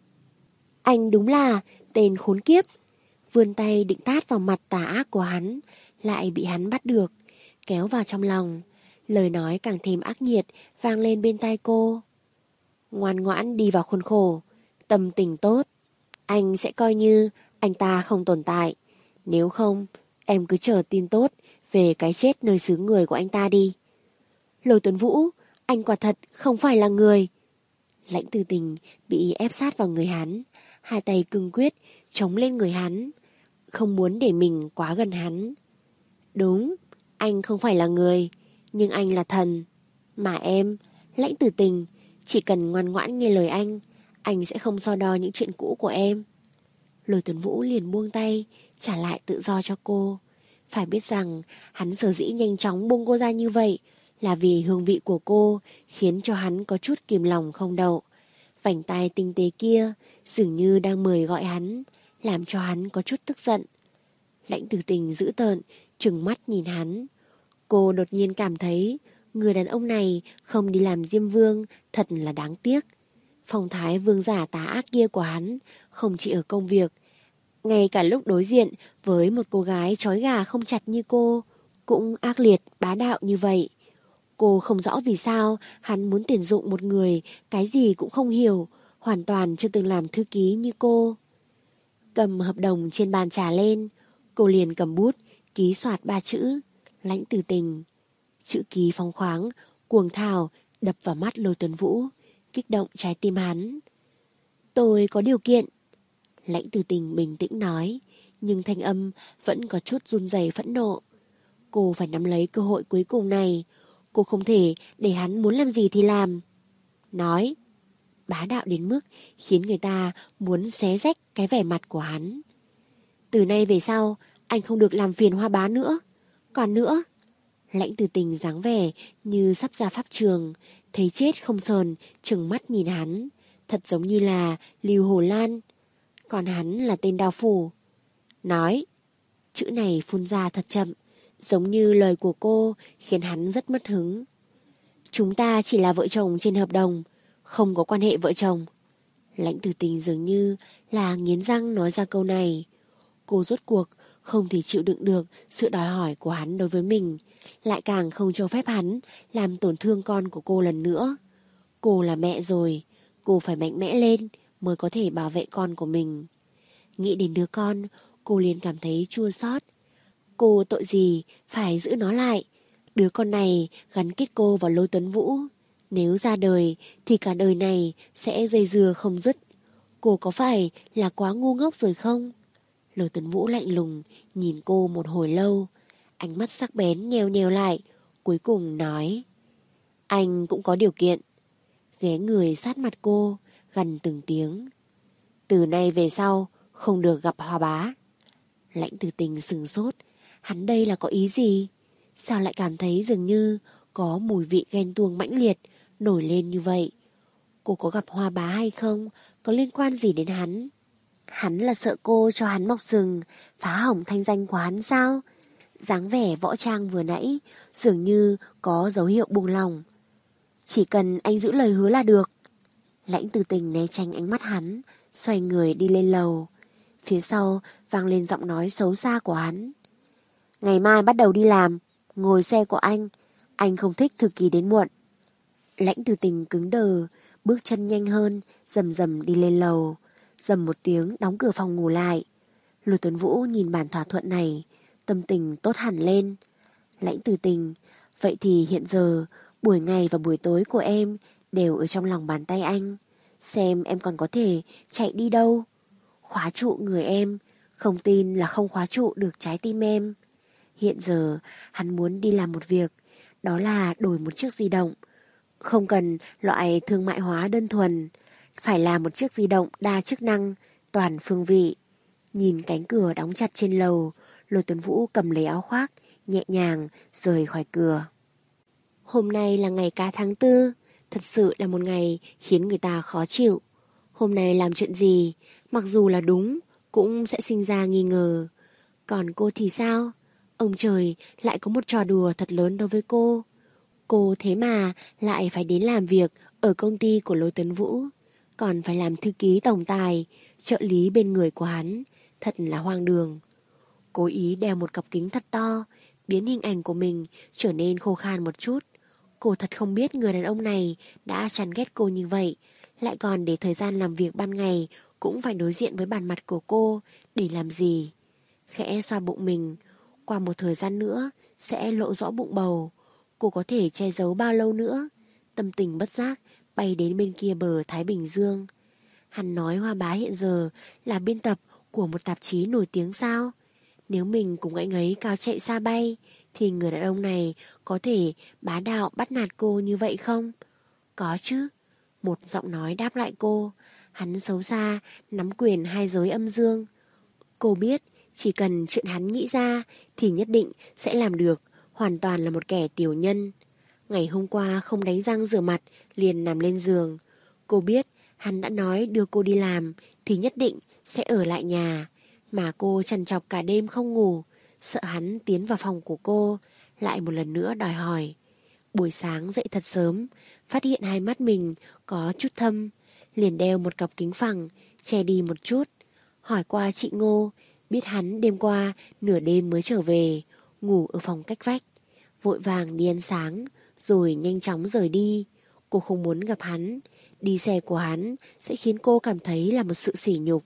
Anh đúng là tên khốn kiếp. Vươn tay định tát vào mặt tà ác của hắn, lại bị hắn bắt được, kéo vào trong lòng. Lời nói càng thêm ác nghiệt vang lên bên tai cô. Ngoan ngoãn đi vào khuôn khổ, tâm tình tốt. Anh sẽ coi như anh ta không tồn tại. Nếu không, em cứ chờ tin tốt về cái chết nơi xứ người của anh ta đi. Lôi Tuấn Vũ, anh quả thật không phải là người. Lãnh Tử Tình bị ép sát vào người hắn, hai tay cương quyết chống lên người hắn, không muốn để mình quá gần hắn. Đúng, anh không phải là người, nhưng anh là thần. Mà em, Lãnh Tử Tình, chỉ cần ngoan ngoãn nghe lời anh, anh sẽ không so đo những chuyện cũ của em. Lôi Tuấn Vũ liền buông tay, trả lại tự do cho cô. Phải biết rằng, hắn sở dĩ nhanh chóng buông cô ra như vậy, là vì hương vị của cô khiến cho hắn có chút kìm lòng không đậu. Vành tai tinh tế kia dường như đang mời gọi hắn, làm cho hắn có chút tức giận. Lãnh Tử Tình dữ tợn, trừng mắt nhìn hắn. Cô đột nhiên cảm thấy Người đàn ông này không đi làm diêm vương thật là đáng tiếc. Phong thái vương giả tà ác kia của hắn không chỉ ở công việc, ngay cả lúc đối diện với một cô gái trói gà không chặt như cô cũng ác liệt bá đạo như vậy. Cô không rõ vì sao hắn muốn tuyển dụng một người cái gì cũng không hiểu, hoàn toàn chưa từng làm thư ký như cô. Cầm hợp đồng trên bàn trà lên, cô liền cầm bút ký soạt ba chữ Lãnh Tử Tình. Chữ ký phóng khoáng, cuồng thảo đập vào mắt Lôi Tuấn Vũ, kích động trái tim hắn. Tôi có điều kiện. Lãnh Tử Tình bình tĩnh nói, nhưng thanh âm vẫn có chút run rẩy phẫn nộ. Cô phải nắm lấy cơ hội cuối cùng này. Cô không thể để hắn muốn làm gì thì làm. Nói, bá đạo đến mức khiến người ta muốn xé rách cái vẻ mặt của hắn. Từ nay về sau, anh không được làm phiền Hoa Bá nữa. Còn nữa, Lãnh Tử Tình dáng vẻ như sắp ra pháp trường, thấy chết không sờn, trừng mắt nhìn hắn, thật giống như là Lưu Hồ Lan. Còn hắn là tên đao phủ. Nói, chữ này phun ra thật chậm, giống như lời của cô khiến hắn rất mất hứng. Chúng ta chỉ là vợ chồng trên hợp đồng, không có quan hệ vợ chồng. Lãnh Tử Tình dường như là nghiến răng nói ra câu này. Cô rốt cuộc không thể chịu đựng được sự đòi hỏi của hắn đối với mình, lại càng không cho phép hắn làm tổn thương con của cô lần nữa. Cô là mẹ rồi, cô phải mạnh mẽ lên mới có thể bảo vệ con của mình. Nghĩ đến đứa con, cô liền cảm thấy chua xót. Cô tội gì phải giữ nó lại. Đứa con này gắn kết cô vào Lôi Tuấn Vũ. Nếu ra đời thì cả đời này sẽ dây dưa không dứt. Cô có phải là quá ngu ngốc rồi không? Lôi Tuấn Vũ lạnh lùng nhìn cô một hồi lâu, ánh mắt sắc bén nheo nheo lại, cuối cùng nói, anh cũng có điều kiện. Ghé người sát mặt cô, gần từng tiếng. Từ nay về sau không được gặp Hoa Bá. Lãnh Tử Tình sừng sốt, hắn đây là có ý gì? Sao lại cảm thấy dường như có mùi vị ghen tuông mãnh liệt nổi lên như vậy? Cô có gặp Hoa Bá hay không? Có liên quan gì đến hắn? Hắn là sợ cô cho hắn mọc rừng, phá hỏng thanh danh của hắn sao? Dáng vẻ võ trang vừa nãy dường như có dấu hiệu buông lỏng. Chỉ cần anh giữ lời hứa là được. Lãnh Tử Tình né tránh ánh mắt hắn, xoay người đi lên lầu. Phía sau vang lên giọng nói xấu xa của hắn. Ngày mai bắt đầu đi làm, ngồi xe của anh. Anh không thích thư ký đến muộn. Lãnh Tử Tình cứng đờ, bước chân nhanh hơn, rầm rầm đi lên lầu. Rầm một tiếng đóng cửa phòng ngủ lại. Lôi Tuấn Vũ nhìn bản thỏa thuận này, tâm tình tốt hẳn lên. Lãnh Tử Tình, vậy thì hiện giờ buổi ngày và buổi tối của em đều ở trong lòng bàn tay anh. Xem em còn có thể chạy đi đâu. Khóa trụ người em, không tin là không khóa trụ được trái tim em. Hiện giờ hắn muốn đi làm một việc, đó là đổi một chiếc di động. Không cần loại thương mại hóa đơn thuần, phải là một chiếc di động đa chức năng, toàn phương vị. Nhìn cánh cửa đóng chặt trên lầu, Lôi Tuấn Vũ cầm lấy áo khoác, nhẹ nhàng rời khỏi cửa. Hôm nay là ngày cá tháng tư, thật sự là một ngày khiến người ta khó chịu. Hôm nay làm chuyện gì, mặc dù là đúng, cũng sẽ sinh ra nghi ngờ. Còn cô thì sao? Ông trời lại có một trò đùa thật lớn đối với cô. Cô thế mà lại phải đến làm việc ở công ty của Lôi Tuấn Vũ, còn phải làm thư ký tổng tài, trợ lý bên người của hắn, thật là hoang đường. Cố ý đeo một cặp kính thật to, biến hình ảnh của mình trở nên khô khan một chút. Cô thật không biết người đàn ông này đã chán ghét cô như vậy, lại còn để thời gian làm việc ban ngày cũng phải đối diện với bản mặt của cô để làm gì. Khẽ xoa bụng mình, qua một thời gian nữa sẽ lộ rõ bụng bầu. Cô có thể che giấu bao lâu nữa? Tâm tình bất giác bay đến bên kia bờ Thái Bình Dương. Hắn nói Hoa Bá hiện giờ là biên tập của một tạp chí nổi tiếng sao? Nếu mình cùng anh ấy cao chạy xa bay, thì người đàn ông này có thể bá đạo bắt nạt cô như vậy không? Có chứ. Một giọng nói đáp lại cô. Hắn xấu xa, nắm quyền hai giới âm dương. Cô biết, chỉ cần chuyện hắn nghĩ ra thì nhất định sẽ làm được, hoàn toàn là một kẻ tiểu nhân. Ngày hôm qua không đánh răng rửa mặt, liền nằm lên giường. Cô biết, hắn đã nói đưa cô đi làm thì nhất định sẽ ở lại nhà. Mà cô trằn trọc cả đêm không ngủ, sợ hắn tiến vào phòng của cô, lại một lần nữa đòi hỏi. Buổi sáng dậy thật sớm, phát hiện hai mắt mình có chút thâm, liền đeo một cặp kính phẳng, che đi một chút. Hỏi qua chị Ngô, biết hắn đêm qua nửa đêm mới trở về, ngủ ở phòng cách vách. Vội vàng đi ăn sáng, rồi nhanh chóng rời đi. Cô không muốn gặp hắn, đi xe của hắn sẽ khiến cô cảm thấy là một sự sỉ nhục.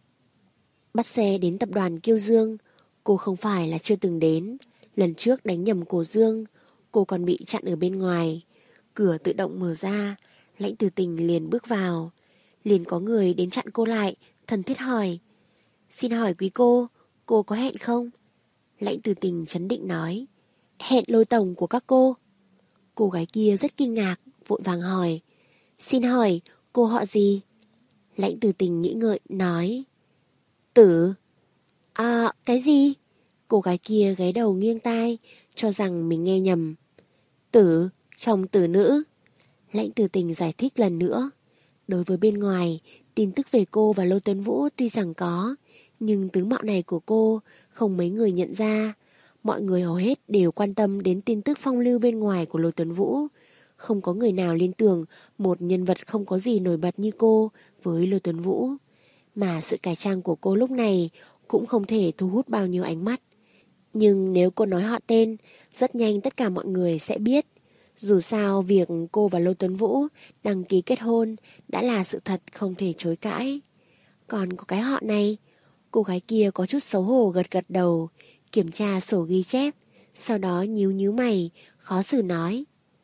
Bắt xe đến tập đoàn Kiêu Dương, cô không phải là chưa từng đến. Lần trước đánh nhầm cổ Dương, cô còn bị chặn ở bên ngoài. Cửa tự động mở ra, Lãnh Tử Tình liền bước vào. Liền có người đến chặn cô lại, thân thiết hỏi: "Xin hỏi quý cô, cô có hẹn không?" Lãnh Tử Tình trấn định nói: "Hẹn Lôi tổng của các cô." Cô gái kia rất kinh ngạc, vội vàng hỏi: "Xin hỏi, cô họ gì?" Lãnh Tử Tình nghĩ ngợi, nói: "Tử." "À, cái gì?" Cô gái kia gáy đầu nghiêng tai, cho rằng mình nghe nhầm. "Tử, chồng Tử nữ." Lãnh Tử Tình giải thích lần nữa. Đối với bên ngoài, tin tức về cô và Lôi Tuấn Vũ tuy rằng có, nhưng tướng mạo này của cô không mấy người nhận ra. Mọi người hầu hết đều quan tâm đến tin tức phong lưu bên ngoài của Lôi Tuấn Vũ. Không có người nào liên tưởng một nhân vật không có gì nổi bật như cô với Lôi Tuấn Vũ. Mà sự cải trang của cô lúc này cũng không thể thu hút bao nhiêu ánh mắt. Nhưng nếu cô nói họ tên, rất nhanh tất cả mọi người sẽ biết. Dù sao việc cô và Lôi Tuấn Vũ đăng ký kết hôn đã là sự thật không thể chối cãi. Còn có cái họ này, cô gái kia có chút xấu hổ gật gật đầu, kiểm tra sổ ghi chép, sau đó nhíu nhíu mày, khó xử nói: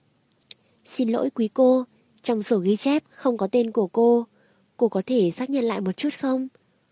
"Xin lỗi quý cô, trong sổ ghi chép không có tên của cô, cô có thể xác nhận lại một chút không?"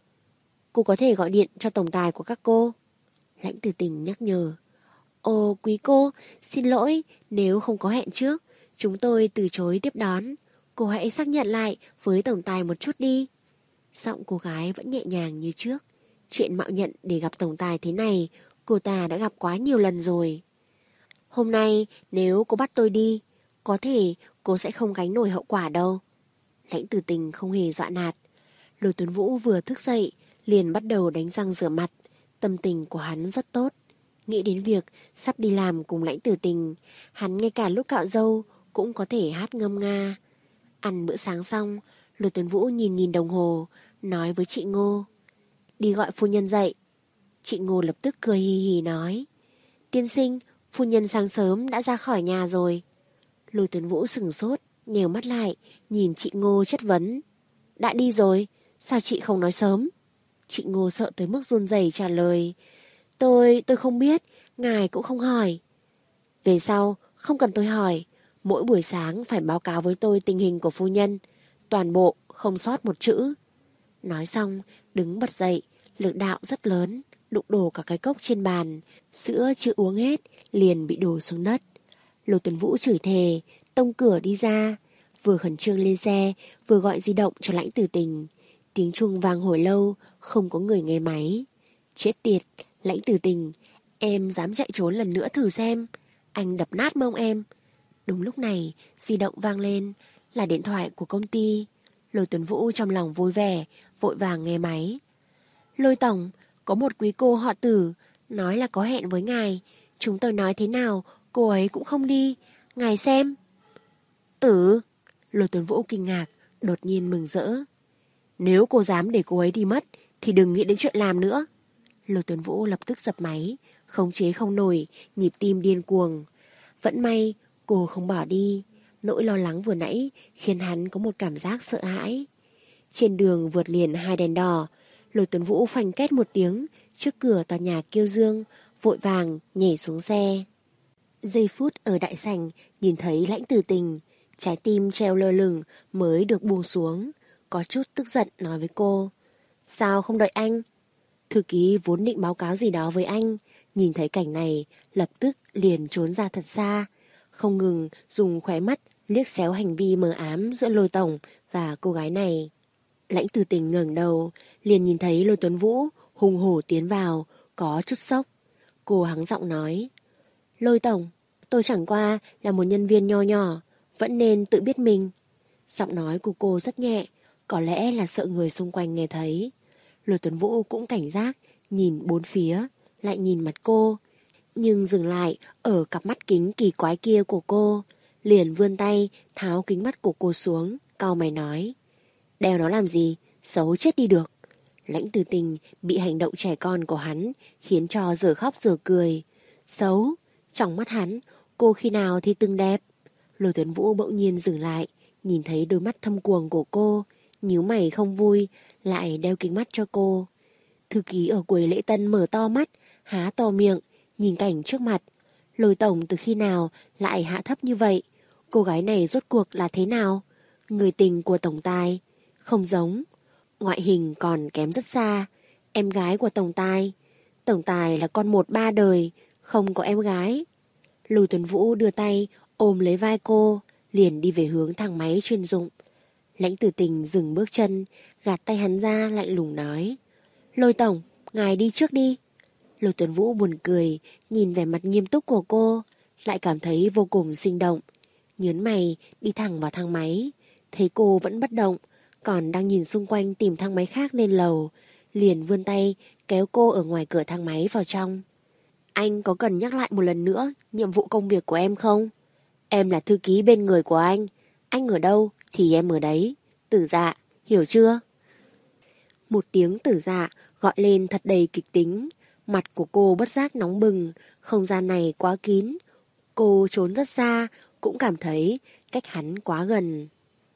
"Cô có thể gọi điện cho tổng tài của các cô." Lãnh Tử Tình nhắc nhở. "Ồ quý cô, xin lỗi, nếu không có hẹn trước, chúng tôi từ chối tiếp đón. Cô hãy xác nhận lại với tổng tài một chút đi." Giọng cô gái vẫn nhẹ nhàng như trước. Chuyện mạo nhận để gặp tổng tài thế này, cô ta đã gặp quá nhiều lần rồi. "Hôm nay nếu cô bắt tôi đi, có thể cô sẽ không gánh nổi hậu quả đâu." Lãnh Tử Tình không hề dọa nạt. Lôi Tuấn Vũ vừa thức dậy, liền bắt đầu đánh răng rửa mặt. Tâm tình của hắn rất tốt. Nghĩ đến việc sắp đi làm cùng Lãnh Tử Tình, hắn ngay cả lúc cạo râu cũng có thể hát ngâm nga. Ăn bữa sáng xong, Lôi Tuấn Vũ nhìn nhìn đồng hồ, nói với chị Ngô: "Đi gọi phu nhân dậy." Chị Ngô lập tức cười hì hì nói: "Tiên sinh, phu nhân sáng sớm đã ra khỏi nhà rồi." Lôi Tuấn Vũ sửng sốt, nhèo mắt lại, nhìn chị Ngô chất vấn: "Đã đi rồi, sao chị không nói sớm?" Chị Ngô sợ tới mức run rẩy trả lời: Tôi, tôi không biết, ngài cũng không hỏi." "Về sau, không cần tôi hỏi, mỗi buổi sáng phải báo cáo với tôi tình hình của phu nhân, toàn bộ, không sót một chữ." Nói xong, đứng bật dậy, lực đạo rất lớn, đụng đổ cả cái cốc trên bàn, sữa chưa uống hết, liền bị đổ xuống đất. Lô Tuấn Vũ chửi thề, tông cửa đi ra, vừa khẩn trương lên xe, vừa gọi di động cho Lãnh Tử Tình. Tiếng chuông vang hồi lâu, không có người nghe máy. Chết tiệt, Lãnh Tử Tình, em dám chạy trốn lần nữa thử xem, anh đập nát mông em. Đúng lúc này, di động vang lên, là điện thoại của công ty. Lôi Tuấn Vũ trong lòng vui vẻ, vội vàng nghe máy. "Lôi tổng, có một quý cô họ Tử, nói là có hẹn với ngài. Chúng tôi nói thế nào, cô ấy cũng không đi. Ngài xem." "Tử?" Lôi Tuấn Vũ kinh ngạc, đột nhiên mừng rỡ. "Nếu cô dám để cô ấy đi mất, thì đừng nghĩ đến chuyện làm nữa." Lôi Tuấn Vũ lập tức dập máy, khống chế không nổi, nhịp tim điên cuồng. Vẫn may, cô không bỏ đi. Nỗi lo lắng vừa nãy khiến hắn có một cảm giác sợ hãi. Trên đường vượt liền hai đèn đỏ, Lôi Tuấn Vũ phanh két một tiếng trước cửa tòa nhà Kiêu Dương, vội vàng nhảy xuống xe. Giây phút ở đại sảnh nhìn thấy Lãnh Tử Tình, trái tim treo lơ lửng mới được buông xuống, có chút tức giận nói với cô: "Sao không đợi anh?" Thư ký vốn định báo cáo gì đó với anh, nhìn thấy cảnh này lập tức liền trốn ra thật xa, không ngừng dùng khóe mắt liếc xéo hành vi mờ ám giữa Lôi tổng và cô gái này. Lãnh Tử Tình ngẩng đầu, liền nhìn thấy Lôi Tuấn Vũ hùng hổ tiến vào, có chút sốc. Cô hắng giọng nói: "Lôi tổng, tôi chẳng qua là một nhân viên nho nhỏ, vẫn nên tự biết mình." Giọng nói của cô rất nhẹ, có lẽ là sợ người xung quanh nghe thấy. Lôi Tuấn Vũ cũng cảnh giác, nhìn bốn phía, lại nhìn mặt cô. nhưng dừng lại ở cặp mắt kính kỳ quái kia của cô, liền vươn tay tháo kính mắt của cô xuống, cau mày nói: đeo nó làm gì, xấu chết đi được. Lãnh Tử Tình bị hành động trẻ con của hắn khiến cho giờ khóc giờ cười. Xấu? Trong mắt hắn, cô khi nào thì từng đẹp? Lôi Tuấn Vũ bỗng nhiên dừng lại, nhìn thấy đôi mắt thâm quầng của cô, nhíu mày không vui, lại đeo kính mắt cho cô. Thư ký ở quầy lễ tân mở to mắt, há to miệng, nhìn cảnh trước mặt. Lôi tổng từ khi nào lại hạ thấp như vậy? Cô gái này rốt cuộc là thế nào? Người tình của tổng tài? Không giống. Ngoại hình còn kém rất xa. Em gái của tổng tài. Tổng tài là con một ba đời, không có em gái. Lôi Tuấn Vũ đưa tay ôm lấy vai cô, liền đi về hướng thang máy chuyên dụng. Lãnh Tử Tình dừng bước chân, gạt tay hắn ra, lạnh lùng nói: Lôi tổng, ngài đi trước đi. Lôi Tuấn Vũ buồn cười, nhìn vẻ mặt nghiêm túc của cô, lại cảm thấy vô cùng sinh động. Nhớn mày, đi thẳng vào thang máy. Thấy cô vẫn bất động, còn đang nhìn xung quanh tìm thang máy khác lên lầu, liền vươn tay kéo cô ở ngoài cửa thang máy vào trong. Anh có cần nhắc lại một lần nữa nhiệm vụ công việc của em không? Em là thư ký bên người của anh. Anh ở đâu thì em ở đấy. Tử Dạ, hiểu chưa? Một tiếng Tử Dạ gọi lên thật đầy kịch tính. Mặt của cô bất giác nóng bừng. Không gian này quá kín. Cô trốn rất xa, cũng cảm thấy cách hắn quá gần.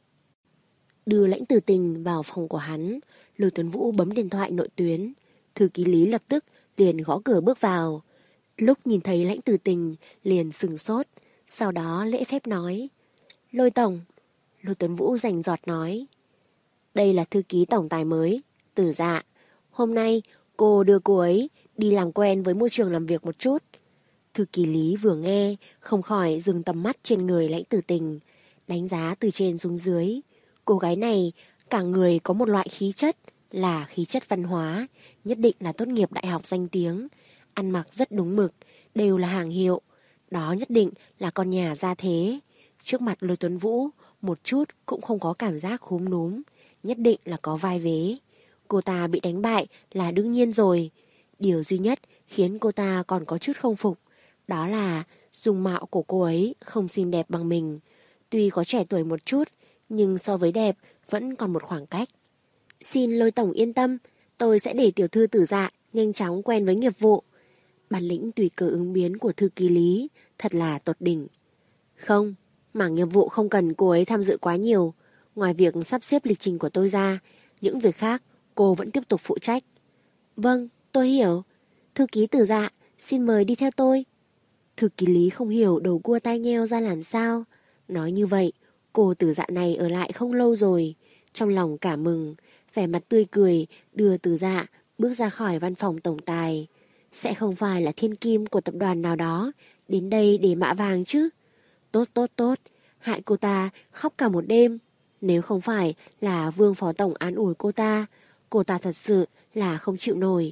Đưa Lãnh Tử Tình vào phòng của hắn, Lôi Tuấn Vũ bấm điện thoại nội tuyến. Thư ký Lý lập tức liền gõ cửa bước vào. Lúc nhìn thấy Lãnh Tử Tình liền sừng sốt, sau đó lễ phép nói: Lôi tổng. Lôi Tuấn Vũ rành rọt nói: đây là thư ký tổng tài mới, Tử Dạ. Hôm nay cô đưa cô ấy đi làm quen với môi trường làm việc một chút. Thư ký Lý vừa nghe không khỏi dừng tầm mắt trên người Lãnh Tử Tình, đánh giá từ trên xuống dưới. Cô gái này cả người có một loại khí chất, là khí chất văn hóa, nhất định là tốt nghiệp đại học danh tiếng, ăn mặc rất đúng mực, đều là hàng hiệu. Đó nhất định là con nhà gia thế. Trước mặt Lôi Tuấn Vũ một chút cũng không có cảm giác khúm núm, nhất định là có vai vế. Cô ta bị đánh bại là đương nhiên rồi. Điều duy nhất khiến cô ta còn có chút không phục, đó là dung mạo của cô ấy không xinh đẹp bằng mình. Tuy có trẻ tuổi một chút, nhưng so với đẹp vẫn còn một khoảng cách. Xin Lôi tổng yên tâm, tôi sẽ để tiểu thư Tử Dạ nhanh chóng quen với nghiệp vụ. Bản lĩnh tùy cơ ứng biến của thư ký Lý thật là tột đỉnh. Không, mảng nghiệp vụ không cần cô ấy tham dự quá nhiều. Ngoài việc sắp xếp lịch trình của tôi ra, những việc khác cô vẫn tiếp tục phụ trách. Vâng, tôi hiểu. Thư ký Tử Dạ, xin mời đi theo tôi. Thư ký Lý không hiểu đầu cua tai nheo ra làm sao. Nói như vậy, cô Tử Dạ này ở lại không lâu rồi. Trong lòng cả mừng, vẻ mặt tươi cười đưa Tử Dạ bước ra khỏi văn phòng tổng tài. Sẽ không phải là thiên kim của tập đoàn nào đó đến đây để mạ vàng chứ. Tốt tốt tốt, hại cô ta khóc cả một đêm. Nếu không phải là Vương phó tổng an ủi cô ta, cô ta thật sự là không chịu nổi.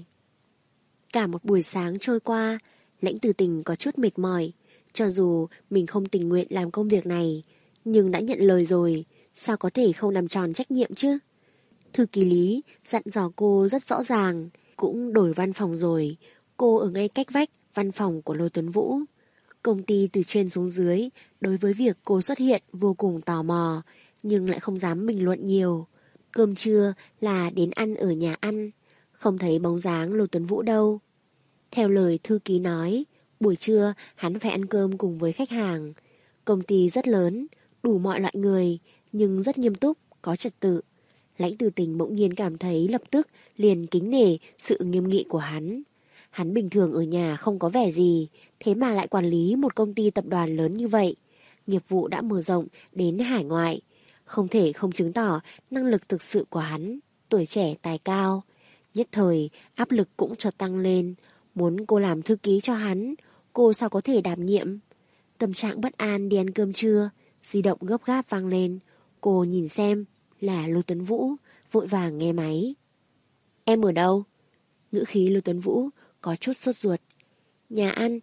Cả một buổi sáng trôi qua, Lãnh Tử Tình có chút mệt mỏi. Cho dù mình không tình nguyện làm công việc này, nhưng đã nhận lời rồi, sao có thể không làm tròn trách nhiệm chứ? Thư ký Lý dặn dò cô rất rõ ràng, cũng đổi văn phòng rồi. Cô ở ngay cách vách văn phòng của Lôi Tuấn Vũ. Công ty từ trên xuống dưới đối với việc cô xuất hiện vô cùng tò mò, nhưng lại không dám bình luận nhiều. Cơm trưa là đến ăn ở nhà ăn, không thấy bóng dáng Lôi Tuấn Vũ đâu. Theo lời thư ký nói, buổi trưa hắn phải ăn cơm cùng với khách hàng. Công ty rất lớn, đủ mọi loại người, nhưng rất nghiêm túc, có trật tự. Lãnh Tử Tình bỗng nhiên cảm thấy lập tức liền kính nể sự nghiêm nghị của hắn. Hắn bình thường ở nhà không có vẻ gì, thế mà lại quản lý một công ty tập đoàn lớn như vậy. Nghiệp vụ đã mở rộng đến hải ngoại. Không thể không chứng tỏ năng lực thực sự của hắn, tuổi trẻ tài cao. Nhất thời, áp lực cũng chợt tăng lên. Muốn cô làm thư ký cho hắn, cô sao có thể đảm nhiệm? Tâm trạng bất an đi ăn cơm trưa, di động gấp gáp vang lên. Cô nhìn xem, là Lôi Tuấn Vũ, vội vàng nghe máy. Em ở đâu? Ngữ khí Lôi Tuấn Vũ có chút sốt ruột. Nhà ăn.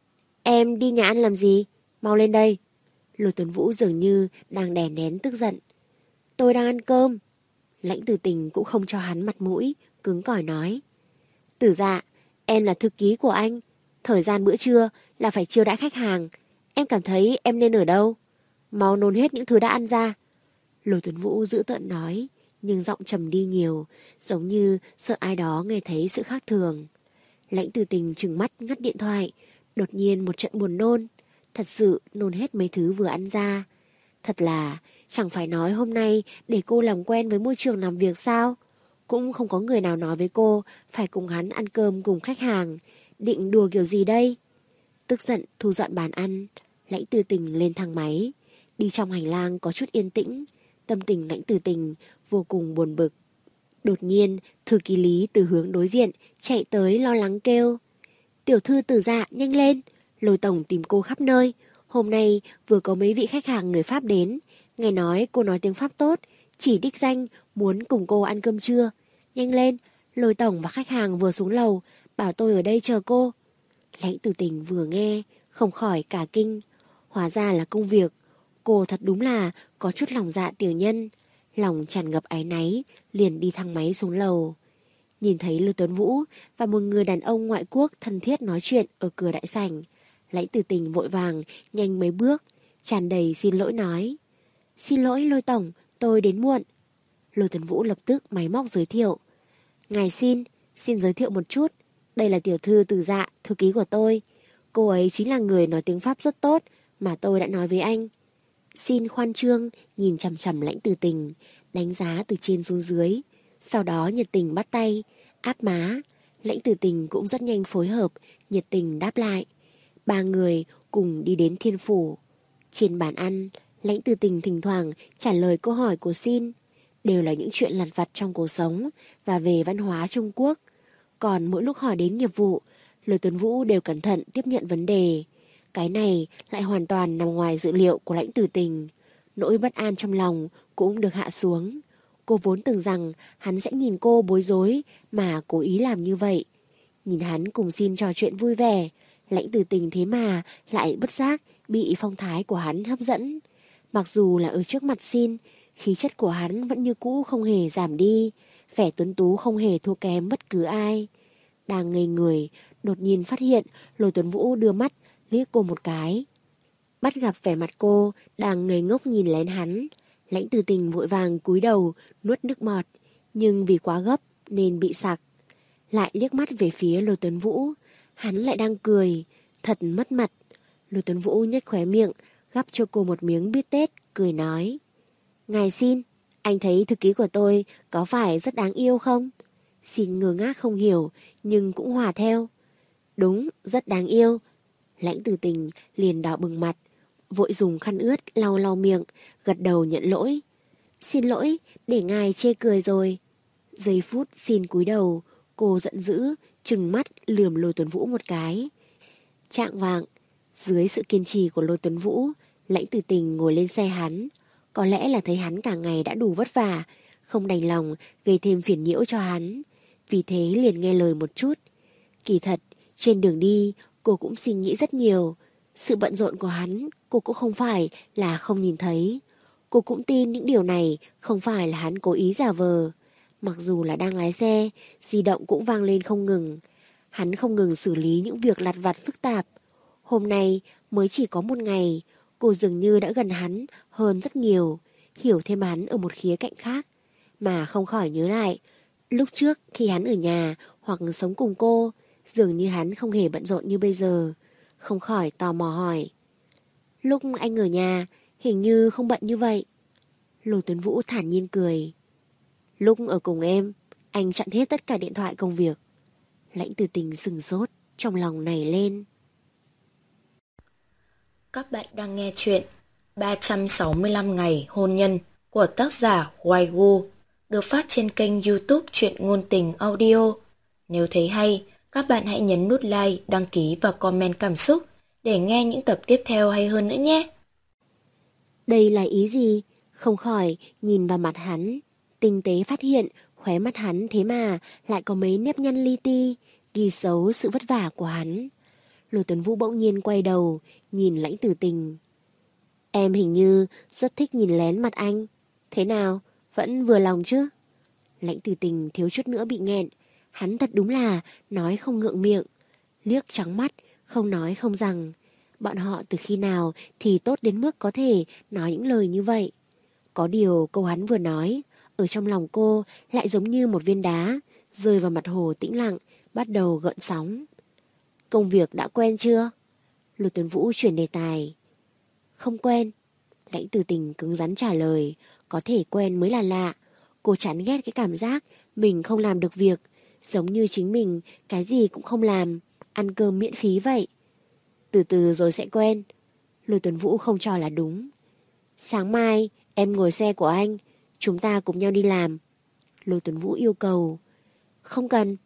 Em đi nhà ăn làm gì? Mau lên đây. Lôi Tuấn Vũ dường như đang đè nén tức giận. Tôi đang ăn cơm. Lãnh Tử Tình cũng không cho hắn mặt mũi, cứng cỏi nói. Tử Dạ, em là thư ký của anh. Thời gian bữa trưa là phải chiêu đãi khách hàng. Em cảm thấy em nên ở đâu? Mau nôn hết những thứ đã ăn ra. Lôi Tuấn Vũ giữ tợn nói, nhưng giọng trầm đi nhiều, giống như sợ ai đó nghe thấy sự khác thường. Lãnh Từ Tình trừng mắt ngắt điện thoại, đột nhiên một trận buồn nôn. Thật sự nôn hết mấy thứ vừa ăn ra. Thật là, chẳng phải nói hôm nay để cô làm quen với môi trường làm việc sao? Cũng không có người nào nói với cô phải cùng hắn ăn cơm cùng khách hàng. Định đùa kiểu gì đây? Tức giận thu dọn bàn ăn, Lãnh Từ Tình lên thang máy. Đi trong hành lang có chút yên tĩnh, tâm tình Lãnh Từ Tình vô cùng buồn bực. Đột nhiên, thư ký Lý từ hướng đối diện chạy tới lo lắng kêu: Tiểu thư Từ Dạ, nhanh lên, Lôi tổng tìm cô khắp nơi. Hôm nay vừa có mấy vị khách hàng người Pháp đến, nghe nói cô nói tiếng Pháp tốt, chỉ đích danh muốn cùng cô ăn cơm trưa. Nhanh lên, Lôi tổng và khách hàng vừa xuống lầu, bảo tôi ở đây chờ cô. Lãnh Từ Tình vừa nghe, không khỏi cả kinh. Hóa ra là công việc. Cô thật đúng là có chút lòng dạ tiểu nhân. Lòng tràn ngập áy náy, liền đi thang máy xuống lầu. Nhìn thấy Lôi Tuấn Vũ và một người đàn ông ngoại quốc thân thiết nói chuyện ở cửa đại sảnh, Lãnh Từ Tình vội vàng nhanh mấy bước, tràn đầy xin lỗi nói: Xin lỗi Lôi tổng, tôi đến muộn. Lôi Tuấn Vũ lập tức máy móc giới thiệu: Ngài xin, xin giới thiệu một chút. Đây là tiểu thư Từ Dạ, thư ký của tôi. Cô ấy chính là người nói tiếng Pháp rất tốt mà tôi đã nói với anh. Xin khoan trương nhìn chằm chằm Lãnh Từ Tình, đánh giá từ trên xuống dưới, sau đó nhiệt tình bắt tay, áp má. Lãnh Từ Tình cũng rất nhanh phối hợp, nhiệt tình đáp lại. Ba người cùng đi đến Thiên Phủ. Trên bàn ăn, Lãnh Từ Tình thỉnh thoảng trả lời câu hỏi của Xin, đều là những chuyện lặt vặt trong cuộc sống và về văn hóa Trung Quốc. Còn mỗi lúc hỏi đến nghiệp vụ, Lôi Tuấn Vũ đều cẩn thận tiếp nhận vấn đề. Cái này lại hoàn toàn nằm ngoài dự liệu của Lãnh Từ Tình. Nỗi bất an trong lòng cũng được hạ xuống. Cô vốn tưởng rằng hắn sẽ nhìn cô bối rối mà cố ý làm như vậy. Nhìn hắn cùng Xin trò chuyện vui vẻ, Lãnh Từ Tình thế mà lại bất giác bị phong thái của hắn hấp dẫn. Mặc dù là ở trước mặt Xin, khí chất của hắn vẫn như cũ không hề giảm đi, vẻ tuấn tú không hề thua kém bất cứ ai. Đang ngây người, đột nhiên phát hiện Lôi Tuấn Vũ đưa mắt liếc cô một cái. Bắt gặp vẻ mặt cô đang ngây ngốc nhìn lén hắn, Lãnh Từ Tình vội vàng cúi đầu nuốt nước bọt, nhưng vì quá gấp nên bị sặc. Lại liếc mắt về phía Lôi Tuấn Vũ, hắn lại đang cười, thật mất mặt. Lôi Tuấn Vũ nhếch khóe miệng, gắp cho cô một miếng bít tết, cười nói: Ngài Xin, anh thấy thư ký của tôi có phải rất đáng yêu không? Xin ngơ ngác không hiểu, nhưng cũng hòa theo: Đúng, rất đáng yêu. Lãnh Từ Tình liền đỏ bừng mặt, vội dùng khăn ướt lau lau miệng, gật đầu nhận lỗi: Xin lỗi, để ngài chê cười rồi. Giây phút Xin cúi đầu, cô giận dữ, trừng mắt lườm Lôi Tuấn Vũ một cái. Chạng vạng, dưới sự kiên trì của Lôi Tuấn Vũ, Lãnh Từ Tình ngồi lên xe hắn. Có lẽ là thấy hắn cả ngày đã đủ vất vả, không đành lòng gây thêm phiền nhiễu cho hắn, vì thế liền nghe lời một chút. Kỳ thật, trên đường đi, cô cũng suy nghĩ rất nhiều. Sự bận rộn của hắn, cô cũng không phải là không nhìn thấy. Cô cũng tin những điều này không phải là hắn cố ý giả vờ. Mặc dù là đang lái xe, di động cũng vang lên không ngừng. Hắn không ngừng xử lý những việc lặt vặt phức tạp. Hôm nay mới chỉ có một ngày, cô dường như đã gần hắn hơn rất nhiều, hiểu thêm hắn ở một khía cạnh khác, mà không khỏi nhớ lại. Lúc trước khi hắn ở nhà hoặc sống cùng cô, dường như hắn không hề bận rộn như bây giờ. Không khỏi tò mò hỏi: Lúc anh ở nhà, hình như không bận như vậy. Lôi Tuấn Vũ thản nhiên cười: Lúc ở cùng em, anh chặn hết tất cả điện thoại công việc. Lãnh Từ Tình sừng sốt, trong lòng nảy lên. Các bạn đang nghe chuyện ba trăm sáu mươi lăm ngày hôn nhân của tác giả Hoài Gu, được phát trên kênh YouTube Truyện Ngôn Tình Audio. Nếu thấy hay, các bạn hãy nhấn nút like, đăng ký và comment cảm xúc để nghe những tập tiếp theo hay hơn nữa nhé. Đây là ý gì? Không khỏi nhìn vào mặt hắn, tinh tế phát hiện khóe mắt hắn thế mà lại có mấy nếp nhăn li ti, ghi xấu sự vất vả của hắn. Lôi Tuấn Vũ bỗng nhiên quay đầu, nhìn Lãnh Từ Tình. Em hình như rất thích nhìn lén mặt anh. Thế nào, vẫn vừa lòng chứ? Lãnh Từ Tình thiếu chút nữa bị nghẹn. Hắn thật đúng là nói không ngượng miệng. Liếc trắng mắt, Không nói không rằng, bọn họ từ khi nào thì tốt đến mức có thể nói những lời như vậy. Có điều câu hắn vừa nói, ở trong lòng cô lại giống như một viên đá, rơi vào mặt hồ tĩnh lặng, bắt đầu gợn sóng. Công việc đã quen chưa? Lôi Tuấn Vũ chuyển đề tài. Không quen. Lãnh Từ Tình cứng rắn trả lời, có thể quen mới là lạ. Cô chán ghét cái cảm giác mình không làm được việc, giống như chính mình cái gì cũng không làm, ăn cơm miễn phí vậy. Từ từ rồi sẽ quen. Lôi Tuấn Vũ không cho là đúng. Sáng mai em ngồi xe của anh, chúng ta cùng nhau đi làm. Lôi Tuấn Vũ yêu cầu. Không cần.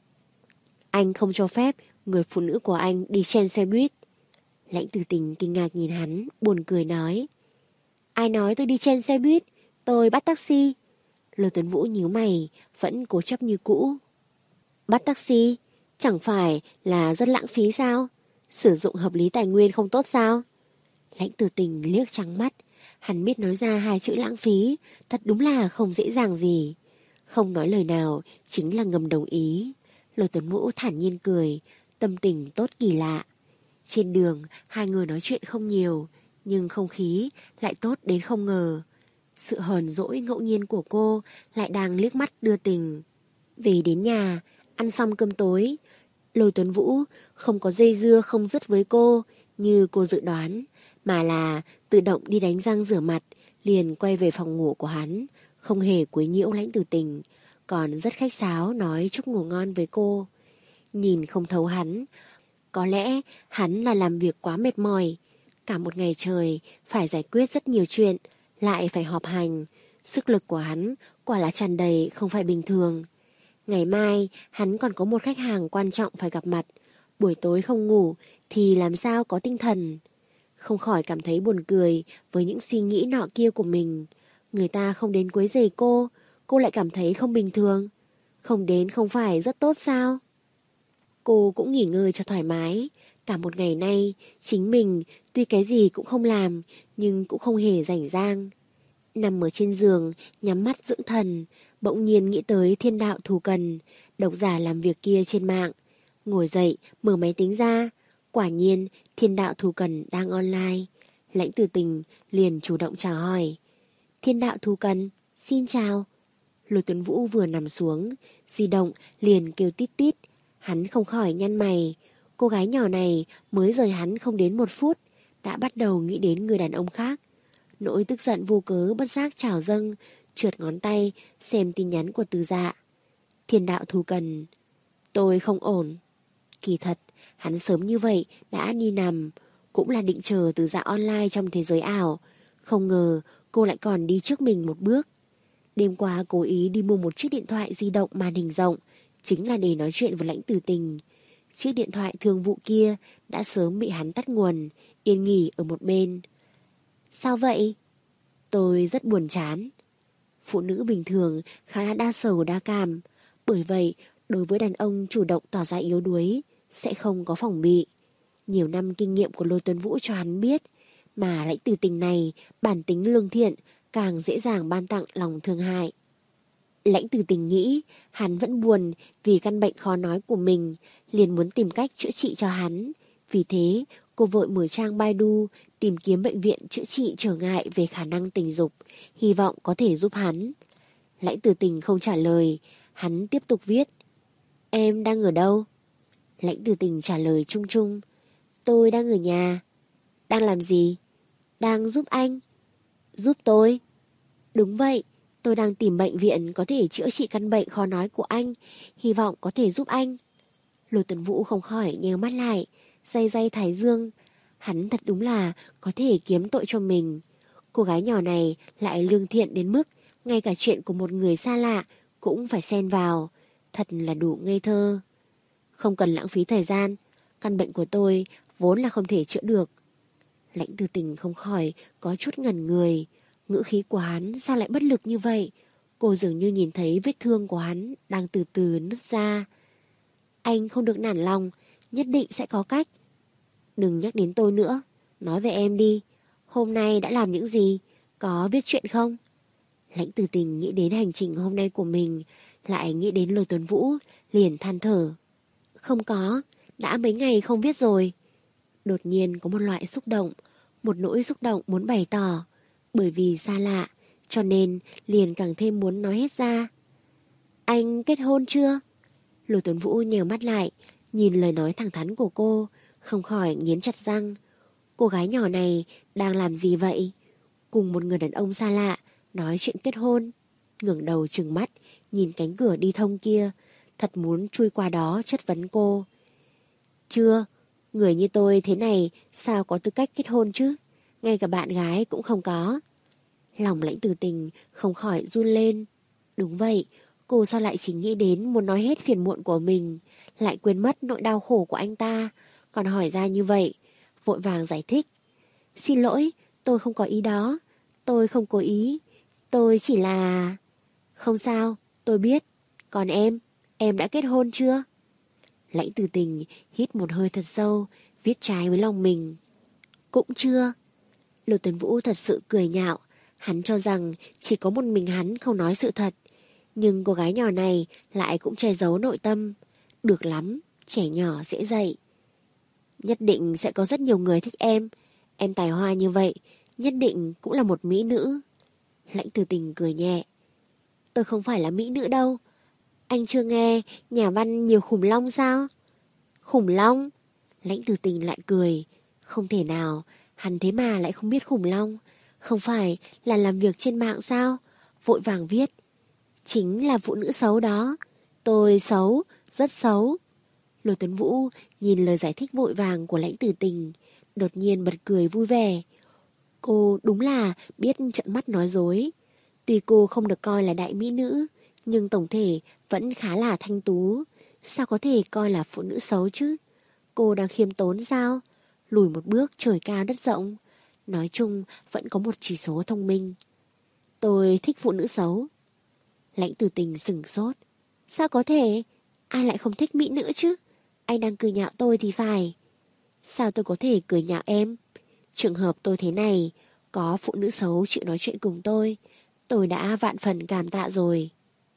Anh không cho phép người phụ nữ của anh đi trên xe buýt. Lãnh Từ Tình kinh ngạc nhìn hắn, buồn cười nói. Ai nói tôi đi trên xe buýt, tôi bắt taxi. Lôi Tuấn Vũ nhíu mày, vẫn cố chấp như cũ. Bắt taxi? Chẳng phải là rất lãng phí sao? Sử dụng hợp lý tài nguyên không tốt sao? Lãnh Từ Tình liếc trắng mắt, hắn biết nói ra hai chữ lãng phí, thật đúng là không dễ dàng gì. Không nói lời nào, chính là ngầm đồng ý. Lôi Tuấn Vũ thản nhiên cười, tâm tình tốt kỳ lạ. Trên đường, hai người nói chuyện không nhiều, nhưng không khí lại tốt đến không ngờ. Sự hờn dỗi ngẫu nhiên của cô lại đang liếc mắt đưa tình. Về đến nhà, ăn xong cơm tối, Lôi Tuấn Vũ không có dây dưa không dứt với cô như cô dự đoán, mà là tự động đi đánh răng rửa mặt, liền quay về phòng ngủ của hắn, không hề quấy nhiễu Lãnh Từ Tình, còn rất khách sáo nói chúc ngủ ngon với cô. Nhìn không thấu hắn, có lẽ hắn là làm việc quá mệt mỏi, cả một ngày trời phải giải quyết rất nhiều chuyện, lại phải họp hành, sức lực của hắn quả là tràn đầy không phải bình thường. Ngày mai hắn còn có một khách hàng quan trọng phải gặp mặt, buổi tối không ngủ thì làm sao có tinh thần. Không khỏi cảm thấy buồn cười với những suy nghĩ nọ kia của mình. Người ta không đến quấy rầy cô, cô lại cảm thấy không bình thường. Không đến không phải rất tốt sao? Cô cũng nghỉ ngơi cho thoải mái. Cả một ngày nay, chính mình tuy cái gì cũng không làm, nhưng cũng không hề rảnh rang. Nằm ở trên giường, nhắm mắt dưỡng thần, bỗng nhiên nghĩ tới Thiên Đạo Thù Cần, độc giả làm việc kia trên mạng. Ngồi dậy, mở máy tính ra. Quả nhiên, Thiên Đạo Thù Cần đang online. Lãnh Từ Tình liền chủ động chào hỏi. Thiên Đạo Thù Cần, xin chào. Lôi Tuấn Vũ vừa nằm xuống, di động liền kêu tít tít. Hắn không khỏi nhăn mày. Cô gái nhỏ này mới rời hắn không đến một phút, đã bắt đầu nghĩ đến người đàn ông khác. Nỗi tức giận vô cớ bất giác trào dâng, trượt ngón tay xem tin nhắn của Từ Dạ. Thiên Đạo Thù Cần, tôi không ổn. Kỳ thật, hắn sớm như vậy đã đi nằm, cũng là định chờ Từ Dạ online trong thế giới ảo. Không ngờ cô lại còn đi trước mình một bước. Đêm qua cố ý đi mua một chiếc điện thoại di động màn hình rộng, chính là để nói chuyện với Lãnh Từ Tình. Chiếc điện thoại thương vụ kia đã sớm bị hắn tắt nguồn, yên nghỉ ở một bên. Sao vậy? Tôi rất buồn chán. Phụ nữ bình thường khá là đa sầu đa cảm, bởi vậy đối với đàn ông chủ động tỏ ra yếu đuối sẽ không có phòng bị. Nhiều năm kinh nghiệm của Lôi Tuấn Vũ cho hắn biết, mà Lãnh Từ Tình này bản tính lương thiện, càng dễ dàng ban tặng lòng thương hại. Lãnh Từ Tình nghĩ hắn vẫn buồn vì căn bệnh khó nói của mình, liền muốn tìm cách chữa trị cho hắn. Vì thế cô vội mở trang Baidu tìm kiếm bệnh viện chữa trị trở ngại về khả năng tình dục, hy vọng có thể giúp hắn. Lãnh Từ Tình không trả lời, hắn tiếp tục viết. Em đang ở đâu? Lãnh Từ Tình trả lời chung chung. Tôi đang ở nhà. Đang làm gì? Đang giúp anh. Giúp tôi? Đúng vậy, tôi đang tìm bệnh viện có thể chữa trị căn bệnh khó nói của anh, hy vọng có thể giúp anh. Lôi Tuấn Vũ không khỏi nheo mắt lại, day day thái dương. Hắn thật đúng là có thể kiếm tội cho mình. Cô gái nhỏ này lại lương thiện đến mức ngay cả chuyện của một người xa lạ cũng phải xen vào. Thật là đủ ngây thơ. Không cần lãng phí thời gian, căn bệnh của tôi vốn là không thể chữa được. Lãnh Từ Tình không khỏi có chút ngẩn người. Ngữ khí của hắn sao lại bất lực như vậy? Cô dường như nhìn thấy vết thương của hắn đang từ từ nứt ra. Anh không được nản lòng, nhất định sẽ có cách. Đừng nhắc đến tôi nữa, nói về em đi. Hôm nay đã làm những gì? Có viết chuyện không? Lãnh Từ Tình nghĩ đến hành trình hôm nay của mình, lại nghĩ đến Lôi Tuấn Vũ, liền than thở. Không có, đã mấy ngày không viết rồi. Đột nhiên có một loại xúc động, một nỗi xúc động muốn bày tỏ. Bởi vì xa lạ, cho nên liền càng thêm muốn nói hết ra. Anh kết hôn chưa? Lô Tuấn Vũ nhèo mắt lại, nhìn lời nói thẳng thắn của cô, không khỏi nghiến chặt răng. Cô gái nhỏ này đang làm gì vậy? Cùng một người đàn ông xa lạ nói chuyện kết hôn. Ngẩng đầu trừng mắt, nhìn cánh cửa đi thông kia, thật muốn chui qua đó chất vấn cô. Chưa, người như tôi thế này sao có tư cách kết hôn chứ? Ngay cả bạn gái cũng không có. Lòng Lãnh Tử Tình không khỏi run lên. Đúng vậy, cô sao lại chỉ nghĩ đến muốn nói hết phiền muộn của mình, lại quên mất nỗi đau khổ của anh ta, còn hỏi ra như vậy, vội vàng giải thích. Xin lỗi, tôi không có ý đó, tôi không cố ý, tôi chỉ là... Không sao, tôi biết. Còn em, em đã kết hôn chưa? Lãnh Tử Tình hít một hơi thật sâu, viết trái với lòng mình. Cũng chưa. Lô Tuấn Vũ thật sự cười nhạo, hắn cho rằng chỉ có một mình hắn không nói sự thật. Nhưng cô gái nhỏ này lại cũng che giấu nội tâm. Được lắm, trẻ nhỏ dễ dạy. Nhất định sẽ có rất nhiều người thích em. Em tài hoa như vậy, nhất định cũng là một mỹ nữ. Lãnh Tử Tình cười nhẹ. Tôi không phải là mỹ nữ đâu. Anh chưa nghe nhà văn nhiều khủng long sao? Khủng long? Lãnh Tử Tình lại cười. Không thể nào, hắn thế mà lại không biết khủng long. Không phải là làm việc trên mạng sao? Vội vàng viết. Chính là phụ nữ xấu đó. Tôi xấu, rất xấu. Lô Tuấn Vũ nhìn lời giải thích vội vàng của Lãnh Tử Tình, đột nhiên bật cười vui vẻ. Cô đúng là biết trợn mắt nói dối. Tuy cô không được coi là đại mỹ nữ, nhưng tổng thể vẫn khá là thanh tú. Sao có thể coi là phụ nữ xấu chứ? Cô đang khiêm tốn sao? Lùi một bước trời cao đất rộng. Nói chung vẫn có một chỉ số thông minh. Tôi thích phụ nữ xấu. Lãnh Tử Tình sửng sốt. Sao có thể? Ai lại không thích mỹ nữ chứ? Anh đang cười nhạo tôi thì phải. Sao tôi có thể cười nhạo em? Trường hợp tôi thế này, có phụ nữ xấu chịu nói chuyện cùng tôi, tôi đã vạn phần cảm tạ rồi.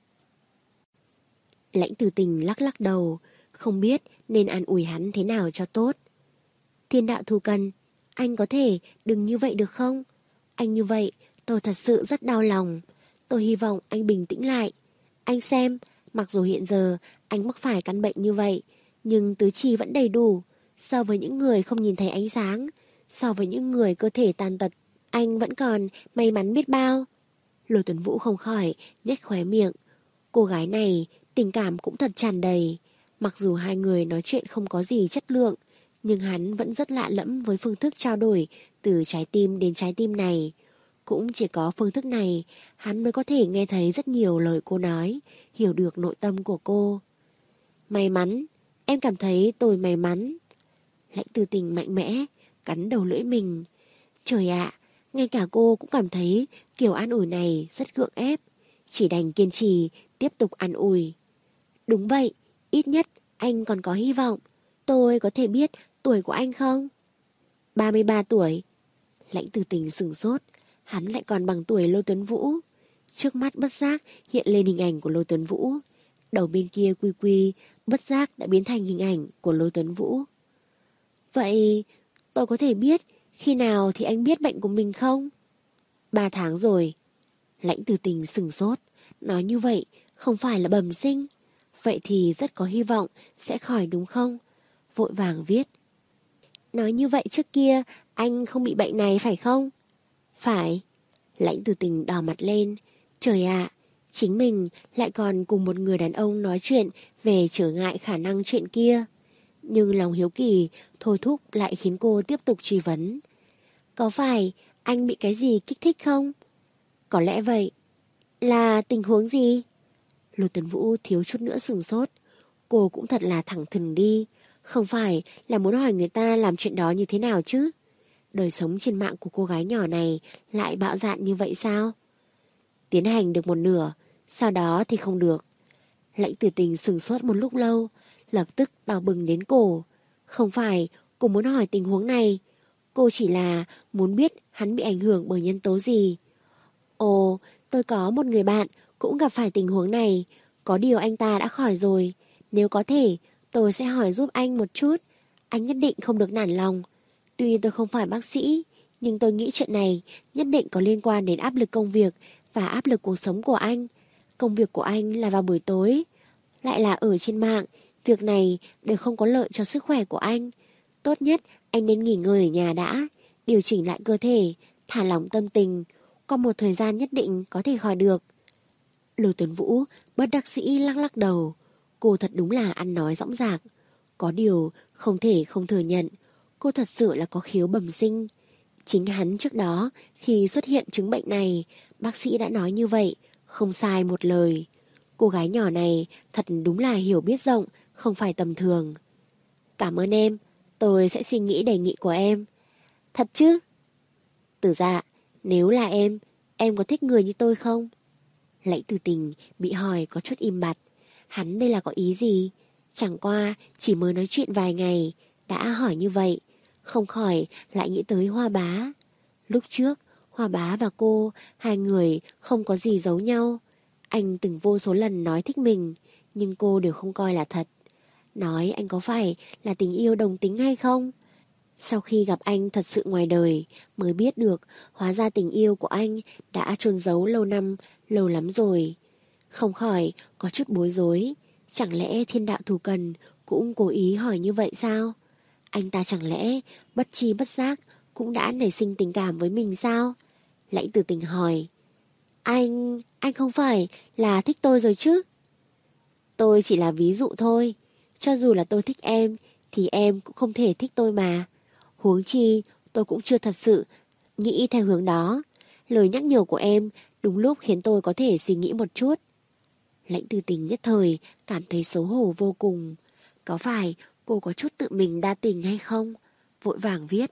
Lãnh Tử Tình lắc lắc đầu, không biết nên an ủi hắn thế nào cho tốt. Thiên đạo thù cần, anh có thể đừng như vậy được không? Anh như vậy, tôi thật sự rất đau lòng. Tôi hy vọng anh bình tĩnh lại. Anh xem, mặc dù hiện giờ anh mắc phải căn bệnh như vậy, nhưng tứ chi vẫn đầy đủ. So với những người không nhìn thấy ánh sáng, so với những người cơ thể tàn tật, anh vẫn còn may mắn biết bao. Lô Tuấn Vũ không khỏi nhếch khóe miệng. Cô gái này tình cảm cũng thật tràn đầy. Mặc dù hai người nói chuyện không có gì chất lượng, nhưng hắn vẫn rất lạ lẫm với phương thức trao đổi từ trái tim đến trái tim này. Cũng chỉ có phương thức này, hắn mới có thể nghe thấy rất nhiều lời cô nói, hiểu được nội tâm của cô. May mắn, em cảm thấy tôi may mắn. Lãnh Tử Tình mạnh mẽ, cắn đầu lưỡi mình. Trời ạ, ngay cả cô cũng cảm thấy kiểu an ủi này rất gượng ép. Chỉ đành kiên trì, tiếp tục an ủi. Đúng vậy, ít nhất anh còn có hy vọng. Tôi có thể biết tuổi của anh không? ba mươi ba tuổi. Lãnh Tử Tình sửng sốt, hắn lại còn bằng tuổi Lô Tuấn Vũ. Trước mắt bất giác hiện lên hình ảnh của Lô Tuấn Vũ. Đầu bên kia quy quy, bất giác đã biến thành hình ảnh của Lô Tuấn Vũ. Vậy tôi có thể biết khi nào thì anh biết bệnh của mình không? Ba tháng rồi. Lãnh Tử Tình sửng sốt, nói như vậy không phải là bẩm sinh. Vậy thì rất có hy vọng sẽ khỏi đúng không? Vội vàng viết. Nói như vậy trước kia anh không bị bệnh này phải không? Phải. Lãnh Tử Tình đỏ mặt lên. Trời ạ, chính mình lại còn cùng một người đàn ông nói chuyện về trở ngại khả năng chuyện kia. Nhưng lòng hiếu kỳ thôi thúc lại khiến cô tiếp tục truy vấn. Có phải anh bị cái gì kích thích không? Có lẽ vậy. Là tình huống gì? Lô Tuấn Vũ thiếu chút nữa sửng sốt. Cô cũng thật là thẳng thừng đi. Không phải là muốn hỏi người ta làm chuyện đó như thế nào chứ? Đời sống trên mạng của cô gái nhỏ này lại bạo dạn như vậy sao? Tiến hành được một nửa, sau đó thì không được. Lãnh Tử Tình sửng sốt một lúc lâu, lập tức đau bừng đến cổ. Không phải cô muốn hỏi tình huống này, cô chỉ là muốn biết hắn bị ảnh hưởng bởi nhân tố gì. Ồ, tôi có một người bạn cũng gặp phải tình huống này, có điều anh ta đã khỏi rồi. Nếu có thể, tôi sẽ hỏi giúp anh một chút, anh nhất định không được nản lòng. Tuy tôi không phải bác sĩ, nhưng tôi nghĩ chuyện này nhất định có liên quan đến áp lực công việc và áp lực cuộc sống của anh. Công việc của anh là vào buổi tối, lại là ở trên mạng. Việc này đều không có lợi cho sức khỏe của anh. Tốt nhất anh nên nghỉ ngơi ở nhà đã, điều chỉnh lại cơ thể, thả lỏng tâm tình. Qua một thời gian nhất định có thể khỏi được. Lôi Tuấn Vũ bất đắc dĩ lắc lắc đầu. Cô thật đúng là ăn nói dõng dạc. Có điều không thể không thừa nhận, cô thật sự là có khiếu bẩm sinh. Chính hắn trước đó khi xuất hiện chứng bệnh này, bác sĩ đã nói như vậy, không sai một lời. Cô gái nhỏ này thật đúng là hiểu biết rộng, không phải tầm thường. Cảm ơn em, tôi sẽ suy nghĩ đề nghị của em. Thật chứ? Tử Dạ, nếu là em, em có thích người như tôi không? Lãnh Tử Tình bị hỏi có chút im bặt. Hắn đây là có ý gì? Chẳng qua chỉ mới nói chuyện vài ngày đã hỏi như vậy, không khỏi lại nghĩ tới Hoa Bá. Lúc trước Hoa Bá và cô, hai người không có gì giấu nhau. Anh từng vô số lần nói thích mình, nhưng cô đều không coi là thật. Nói anh có phải là tình yêu đồng tính hay không? Sau khi gặp anh thật sự ngoài đời, mới biết được hóa ra tình yêu của anh đã chôn giấu lâu năm, lâu lắm rồi. Không khỏi có chút bối rối. Chẳng lẽ thiên đạo thù cần cũng cố ý hỏi như vậy sao? Anh ta chẳng lẽ bất chi bất giác cũng đã nảy sinh tình cảm với mình sao? Lãnh Tử Tình hỏi. Anh, anh không phải là thích tôi rồi chứ? Tôi chỉ là ví dụ thôi. Cho dù là tôi thích em, thì em cũng không thể thích tôi mà. Huống chi, tôi cũng chưa thật sự nghĩ theo hướng đó. Lời nhắc nhở của em đúng lúc khiến tôi có thể suy nghĩ một chút. Lãnh Tử Tình nhất thời cảm thấy xấu hổ vô cùng. Có phải cô có chút tự mình đa tình hay không? Vội vàng viết.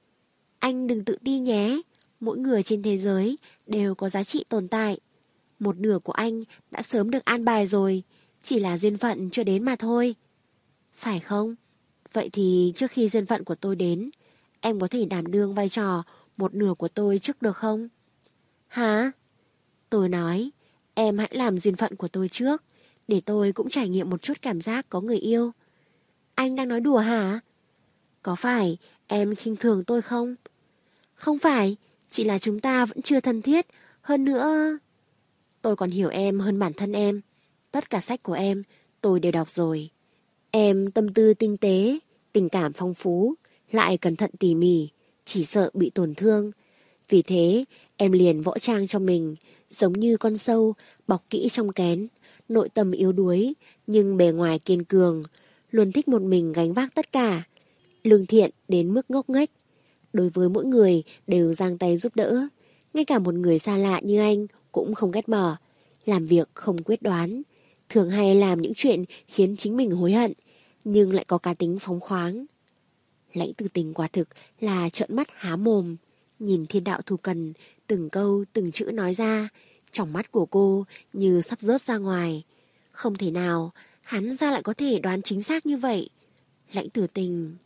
Anh đừng tự ti nhé. Mỗi người trên thế giới đều có giá trị tồn tại. Một nửa của anh đã sớm được an bài rồi. Chỉ là duyên phận chưa đến mà thôi. Phải không? Vậy thì trước khi duyên phận của tôi đến, em có thể đảm đương vai trò một nửa của tôi trước được không? Hả? Tôi nói, em hãy làm duyên phận của tôi trước, để tôi cũng trải nghiệm một chút cảm giác có người yêu. Anh đang nói đùa hả? Có phải em khinh thường tôi không? Không phải, chỉ là chúng ta vẫn chưa thân thiết. Hơn nữa, tôi còn hiểu em hơn bản thân em. Tất cả sách của em tôi đều đọc rồi. Em tâm tư tinh tế, tình cảm phong phú, lại cẩn thận tỉ mỉ, chỉ sợ bị tổn thương. Vì thế em liền võ trang cho mình, giống như con sâu bọc kỹ trong kén, nội tâm yếu đuối nhưng bề ngoài kiên cường, luôn thích một mình gánh vác tất cả, lương thiện đến mức ngốc nghếch. Đối với mỗi người đều giang tay giúp đỡ, ngay cả một người xa lạ như anh cũng không ghét bỏ. Làm việc không quyết đoán, thường hay làm những chuyện khiến chính mình hối hận, nhưng lại có cá tính phóng khoáng. Lãnh Tử Tình quả thực là trợn mắt há mồm, nhìn thiên đạo thù cần, từng câu từng chữ nói ra, trong mắt của cô như sắp rớt ra ngoài. Không thể nào, hắn ra lại có thể đoán chính xác như vậy. Lãnh Tử Tình,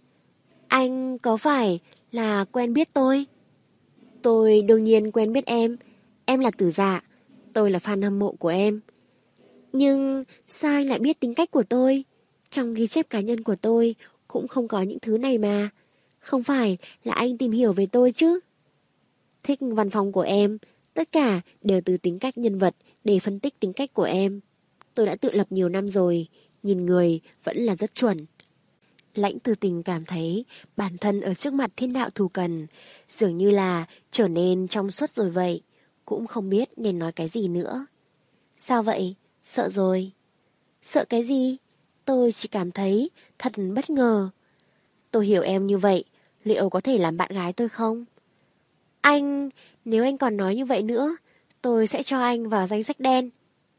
anh có phải là quen biết tôi? Tôi đương nhiên quen biết em. Em là Tử Dạ, tôi là fan hâm mộ của em. Nhưng sao anh lại biết tính cách của tôi? Trong ghi chép cá nhân của tôi cũng không có những thứ này mà. Không phải là anh tìm hiểu về tôi chứ? Thích văn phòng của em, tất cả đều từ tính cách nhân vật để phân tích tính cách của em. Tôi đã tự lập nhiều năm rồi, nhìn người vẫn là rất chuẩn. Lãnh Tử Tình cảm thấy bản thân ở trước mặt thiên đạo thù cần dường như là trở nên trong suốt rồi vậy, cũng không biết nên nói cái gì nữa. Sao vậy? Sợ rồi? Sợ cái gì? Tôi chỉ cảm thấy thật bất ngờ. Tôi hiểu em như vậy, liệu có thể làm bạn gái tôi không? Anh, nếu anh còn nói như vậy nữa, tôi sẽ cho anh vào danh sách đen.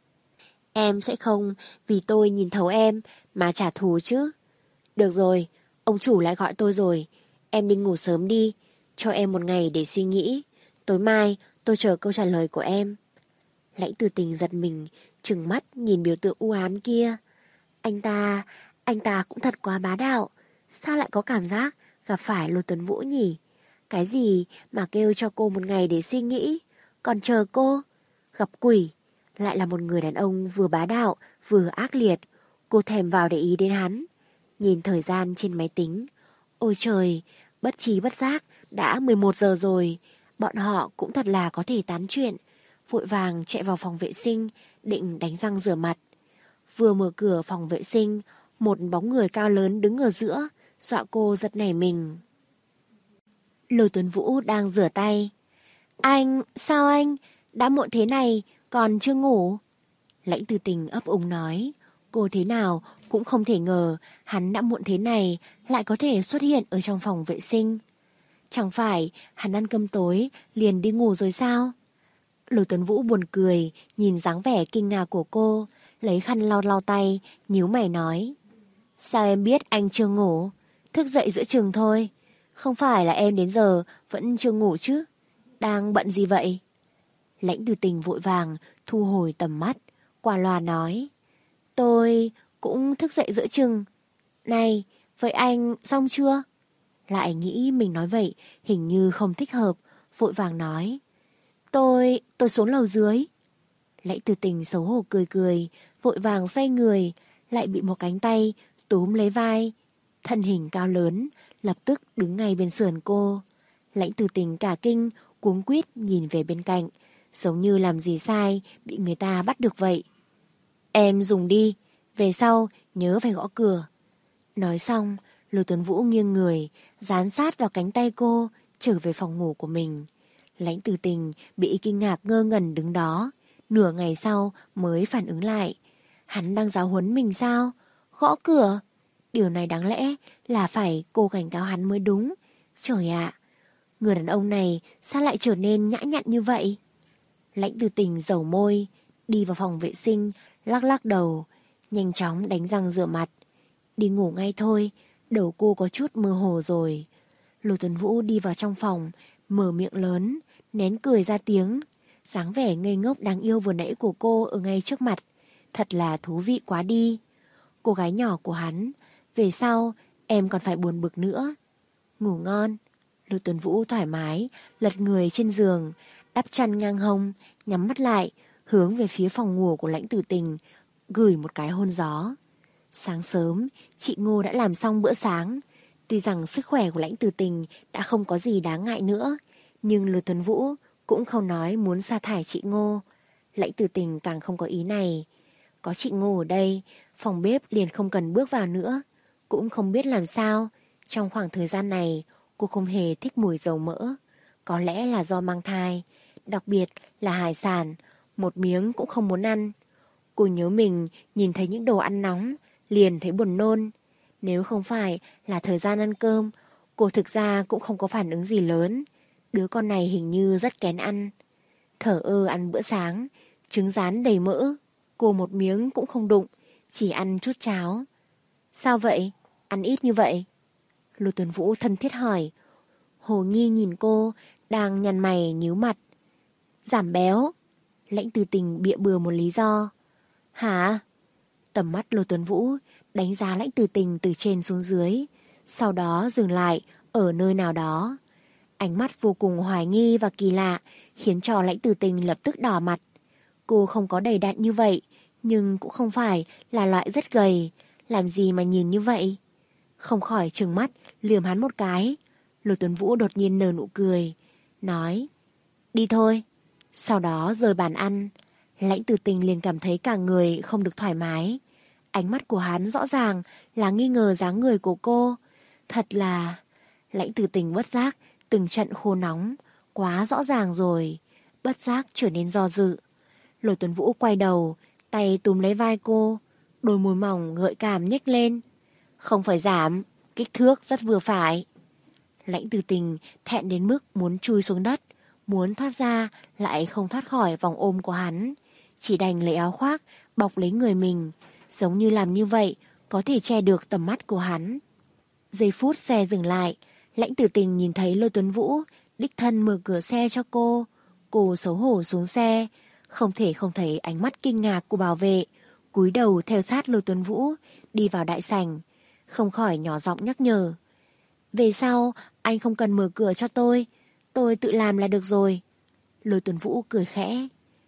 Em sẽ không vì tôi nhìn thấu em mà trả thù chứ. Được rồi, ông chủ lại gọi tôi rồi. Em đi ngủ sớm đi, cho em một ngày để suy nghĩ. Tối mai tôi chờ câu trả lời của em. Lãnh Tử Tình giật mình, trừng mắt nhìn biểu tượng u ám kia. Anh ta, anh ta cũng thật quá bá đạo. Sao lại có cảm giác gặp phải Lôi Tuấn Vũ nhỉ? Cái gì mà kêu cho cô một ngày để suy nghĩ, còn chờ cô? Gặp quỷ, lại là một người đàn ông vừa bá đạo, vừa ác liệt. Cô thèm vào để ý đến hắn. Nhìn thời gian trên máy tính. Ôi trời, Bất trí bất giác, đã mười một giờ rồi, bọn họ cũng thật là có thể tán chuyện. Vội vàng chạy vào phòng vệ sinh, định đánh răng rửa mặt. Vừa mở cửa phòng vệ sinh, một bóng người cao lớn đứng ở giữa, dọa cô giật nảy mình. Lôi Tuấn Vũ đang rửa tay. Anh, sao anh? Đã muộn thế này, còn chưa ngủ? Lãnh Từ Tình ấp úng nói. Cô thế nào cũng không thể ngờ hắn đã muộn thế này lại có thể xuất hiện ở trong phòng vệ sinh. Chẳng phải hắn ăn cơm tối liền đi ngủ rồi sao? Lôi Tuấn Vũ buồn cười, nhìn dáng vẻ kinh ngạc của cô, lấy khăn lau lau tay, nhíu mày nói. Sao em biết anh chưa ngủ? Thức dậy giữa chừng thôi. Không phải là em đến giờ vẫn chưa ngủ chứ? Đang bận gì vậy? Lãnh Từ Tình vội vàng thu hồi tầm mắt, qua loa nói. Tôi cũng thức dậy giữa chừng. Này, vậy anh xong chưa? Lại nghĩ mình nói vậy hình như không thích hợp, vội vàng nói. Tôi, tôi xuống lầu dưới. Lãnh Từ Tình xấu hổ cười cười, vội vàng xoay người, lại bị một cánh tay túm lấy vai. Thân hình cao lớn, lập tức đứng ngay bên sườn cô. Lãnh Từ Tình cả kinh, cuống quýt nhìn về bên cạnh, giống như làm gì sai, bị người ta bắt được vậy. Em dùng đi, về sau nhớ phải gõ cửa. Nói xong, Lôi Tuấn Vũ nghiêng người, dán sát vào cánh tay cô, trở về phòng ngủ của mình. Lãnh Từ Tình bị kinh ngạc ngơ ngẩn đứng đó, nửa ngày sau mới phản ứng lại. Hắn đang giáo huấn mình sao? Gõ cửa? Điều này đáng lẽ là phải cô cảnh cáo hắn mới đúng. Trời ạ, người đàn ông này sao lại trở nên nhã nhặn như vậy? Lãnh Từ Tình dầu môi, đi vào phòng vệ sinh, lắc lắc đầu, nhanh chóng đánh răng rửa mặt. Đi ngủ ngay thôi, đầu cô có chút mơ hồ rồi. Lôi Tuấn Vũ đi vào trong phòng, mở miệng lớn, nén cười ra tiếng. Dáng vẻ ngây ngốc đáng yêu vừa nãy của cô ở ngay trước mặt, thật là thú vị quá đi. Cô gái nhỏ của hắn, về sau em còn phải buồn bực nữa. Ngủ ngon. Lôi Tuấn Vũ thoải mái lật người trên giường, đắp chăn ngang hông, nhắm mắt lại, hướng về phía phòng ngủ của Lãnh Từ Tình, gửi một cái hôn gió. Sáng sớm, chị Ngô đã làm xong bữa sáng. Tuy rằng sức khỏe của Lãnh Từ Tình đã không có gì đáng ngại nữa, nhưng Lôi Tuấn Vũ cũng không nói muốn sa thải chị Ngô. Lãnh Từ Tình càng không có ý này. Có chị Ngô ở đây, phòng bếp liền không cần bước vào nữa. Cũng không biết làm sao, trong khoảng thời gian này cô không hề thích mùi dầu mỡ. Có lẽ là do mang thai, đặc biệt là hải sản, một miếng cũng không muốn ăn. Cô nhớ mình nhìn thấy những đồ ăn nóng, liền thấy buồn nôn. Nếu không phải là thời gian ăn cơm, cô thực ra cũng không có phản ứng gì lớn. Đứa con này hình như rất kén ăn. Thở ơ ăn bữa sáng, trứng rán đầy mỡ, cô một miếng cũng không đụng, chỉ ăn chút cháo. Sao vậy? Ăn ít như vậy? Lôi Tuấn Vũ thân thiết hỏi. Hồ nghi nhìn cô, đang nhăn mày nhíu mặt. Giảm béo. Lãnh Từ Tình bịa bừa một lý do. Hả? Tầm mắt Lôi Tuấn Vũ đánh giá Lãnh Từ Tình từ trên xuống dưới, sau đó dừng lại ở nơi nào đó. Ánh mắt vô cùng hoài nghi và kỳ lạ khiến cho Lãnh Từ Tình lập tức đỏ mặt. Cô không có đầy đặn như vậy, nhưng cũng không phải là loại rất gầy, làm gì mà nhìn như vậy. Không khỏi trừng mắt lườm hắn một cái. Lôi Tuấn Vũ đột nhiên nở nụ cười, nói đi thôi. Sau đó rời bàn ăn. Lãnh Từ Tình liền cảm thấy cả người không được thoải mái. Ánh mắt của hắn rõ ràng là nghi ngờ dáng người của cô. Thật là... Lãnh Từ Tình bất giác từng trận khô nóng, quá rõ ràng rồi. Bất giác trở nên do dự. Lôi Tuấn Vũ quay đầu, tay túm lấy vai cô, đôi môi mỏng gợi cảm nhếch lên. Không phải giảm, kích thước rất vừa phải. Lãnh Từ Tình thẹn đến mức muốn chui xuống đất, muốn thoát ra lại không thoát khỏi vòng ôm của hắn, chỉ đành lấy áo khoác bọc lấy người mình, giống như làm như vậy có thể che được tầm mắt của hắn. Giây phút xe dừng lại, Lãnh Từ Tình nhìn thấy Lôi Tuấn Vũ đích thân mở cửa xe cho cô. Cô xấu hổ xuống xe, không thể không thấy ánh mắt kinh ngạc của bảo vệ, cúi đầu theo sát Lôi Tuấn Vũ đi vào đại sảnh, không khỏi nhỏ giọng nhắc nhở. Về sau anh không cần mở cửa cho tôi, tôi tự làm là được rồi. Lôi Tuấn Vũ cười khẽ.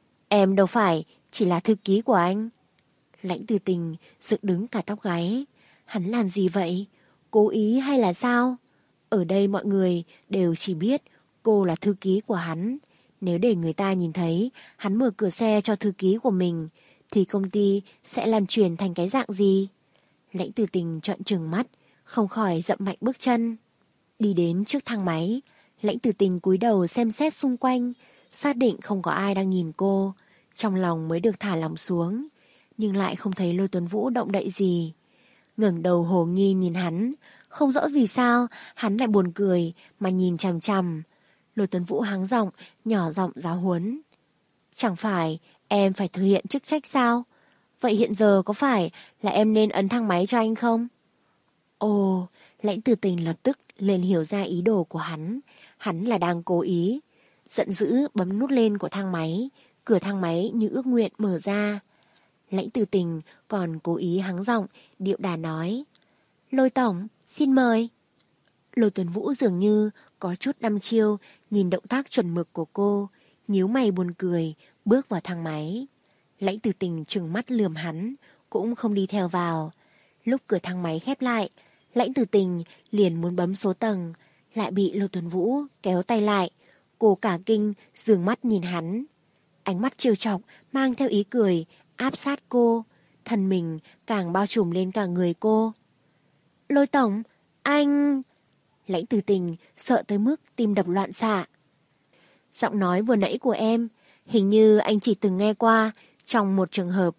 Em đâu phải chỉ là thư ký của anh. Lãnh Từ Tình dựng đứng cả tóc gáy. Hắn làm gì vậy? Cố ý hay là sao? Ở đây mọi người đều chỉ biết cô là thư ký của hắn. Nếu để người ta nhìn thấy hắn mở cửa xe cho thư ký của mình, thì công ty sẽ lan truyền thành cái dạng gì? Lãnh Tử Tình trợn trừng mắt, không khỏi dậm mạnh bước chân. Đi đến trước thang máy, Lãnh Tử Tình cúi đầu xem xét xung quanh, xác định không có ai đang nhìn cô, trong lòng mới được thả lỏng xuống, nhưng lại không thấy Lôi Tuấn Vũ động đậy gì. Ngẩng đầu hồ nghi nhìn hắn, không rõ vì sao hắn lại buồn cười mà nhìn chằm chằm. Lôi Tuấn Vũ háng giọng, nhỏ giọng giáo huấn. Chẳng phải em phải thực hiện chức trách sao? Vậy hiện giờ có phải là em nên ấn thang máy cho anh không? Ồ, Lãnh Tử Tình lập tức liền hiểu ra ý đồ của hắn. Hắn là đang cố ý. Giận dữ bấm nút lên của thang máy. Cửa thang máy như ước nguyện mở ra. Lãnh Tử Tình còn cố ý hắng giọng, điệu đà nói. Lôi tổng, xin mời. Lôi Tuấn Vũ dường như có chút đăm chiêu nhìn động tác chuẩn mực của cô, nhíu mày buồn cười, bước vào thang máy. Lãnh Tử Tình trừng mắt lườm hắn, cũng không đi theo vào. Lúc cửa thang máy khép lại, Lãnh Tử Tình liền muốn bấm số tầng, lại bị Lôi Tuấn Vũ kéo tay lại. Cô cả kinh dường mắt nhìn hắn. Ánh mắt trêu chọc mang theo ý cười áp sát cô, thân mình càng bao trùm lên cả người cô. Lôi tổng, anh... Lãnh Tử Tình sợ tới mức tim đập loạn xạ. Giọng nói vừa nãy của em, hình như anh chỉ từng nghe qua trong một trường hợp.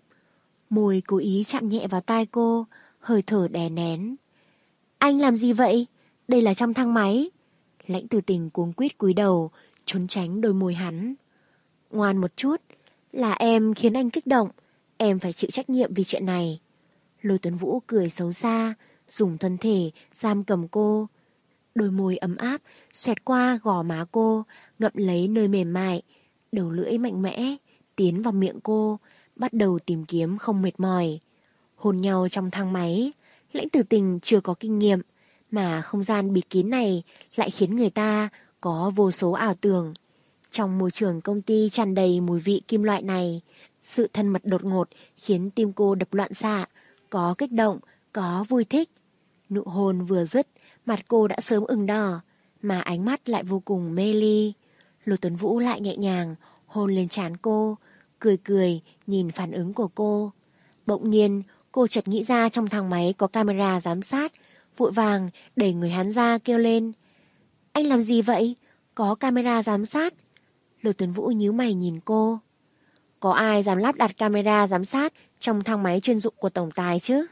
Môi cố ý chạm nhẹ vào tai cô, hơi thở đè nén. Anh làm gì vậy? Đây là trong thang máy. Lãnh Tử Tình cuống quýt cúi đầu, trốn tránh đôi môi hắn. Ngoan một chút, là em khiến anh kích động, em phải chịu trách nhiệm vì chuyện này. Lôi Tuấn Vũ cười xấu xa, dùng thân thể giam cầm cô. Đôi môi ấm áp xoẹt qua gò má cô, ngậm lấy nơi mềm mại, đầu lưỡi mạnh mẽ tiến vào miệng cô, bắt đầu tìm kiếm không mệt mỏi. Hôn nhau trong thang máy, Lãnh Tử Tình chưa có kinh nghiệm, mà không gian bịt kín này lại khiến người ta có vô số ảo tưởng. Trong môi trường công ty tràn đầy mùi vị kim loại này, sự thân mật đột ngột khiến tim cô đập loạn xạ, có kích động, có vui thích. Nụ hôn vừa dứt, mặt cô đã sớm ửng đỏ, mà ánh mắt lại vô cùng mê ly. Lôi Tuấn Vũ lại nhẹ nhàng hôn lên trán cô, cười cười nhìn phản ứng của cô. Bỗng nhiên, cô chợt nghĩ ra trong thang máy có camera giám sát, vội vàng đẩy người hắn ra kêu lên. Anh làm gì vậy? Có camera giám sát. Lôi Tuấn Vũ nhíu mày nhìn cô. Có ai dám lắp đặt camera giám sát trong thang máy chuyên dụng của tổng tài chứ?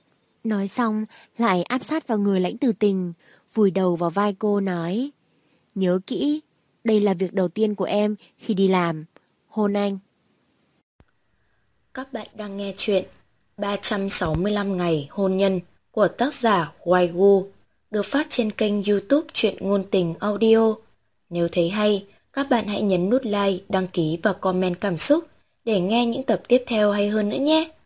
Nói xong lại áp sát vào người Lãnh Tử Tình, vùi đầu vào vai cô nói. Nhớ kỹ, đây là việc đầu tiên của em khi đi làm. Hôn anh. Các bạn đang nghe chuyện ba trăm sáu mươi lăm ngày hôn nhân của tác giả Waigu, được phát trên kênh YouTube Truyện Ngôn Tình Audio. Nếu thấy hay, các bạn hãy nhấn nút like, đăng ký và comment cảm xúc để nghe những tập tiếp theo hay hơn nữa nhé.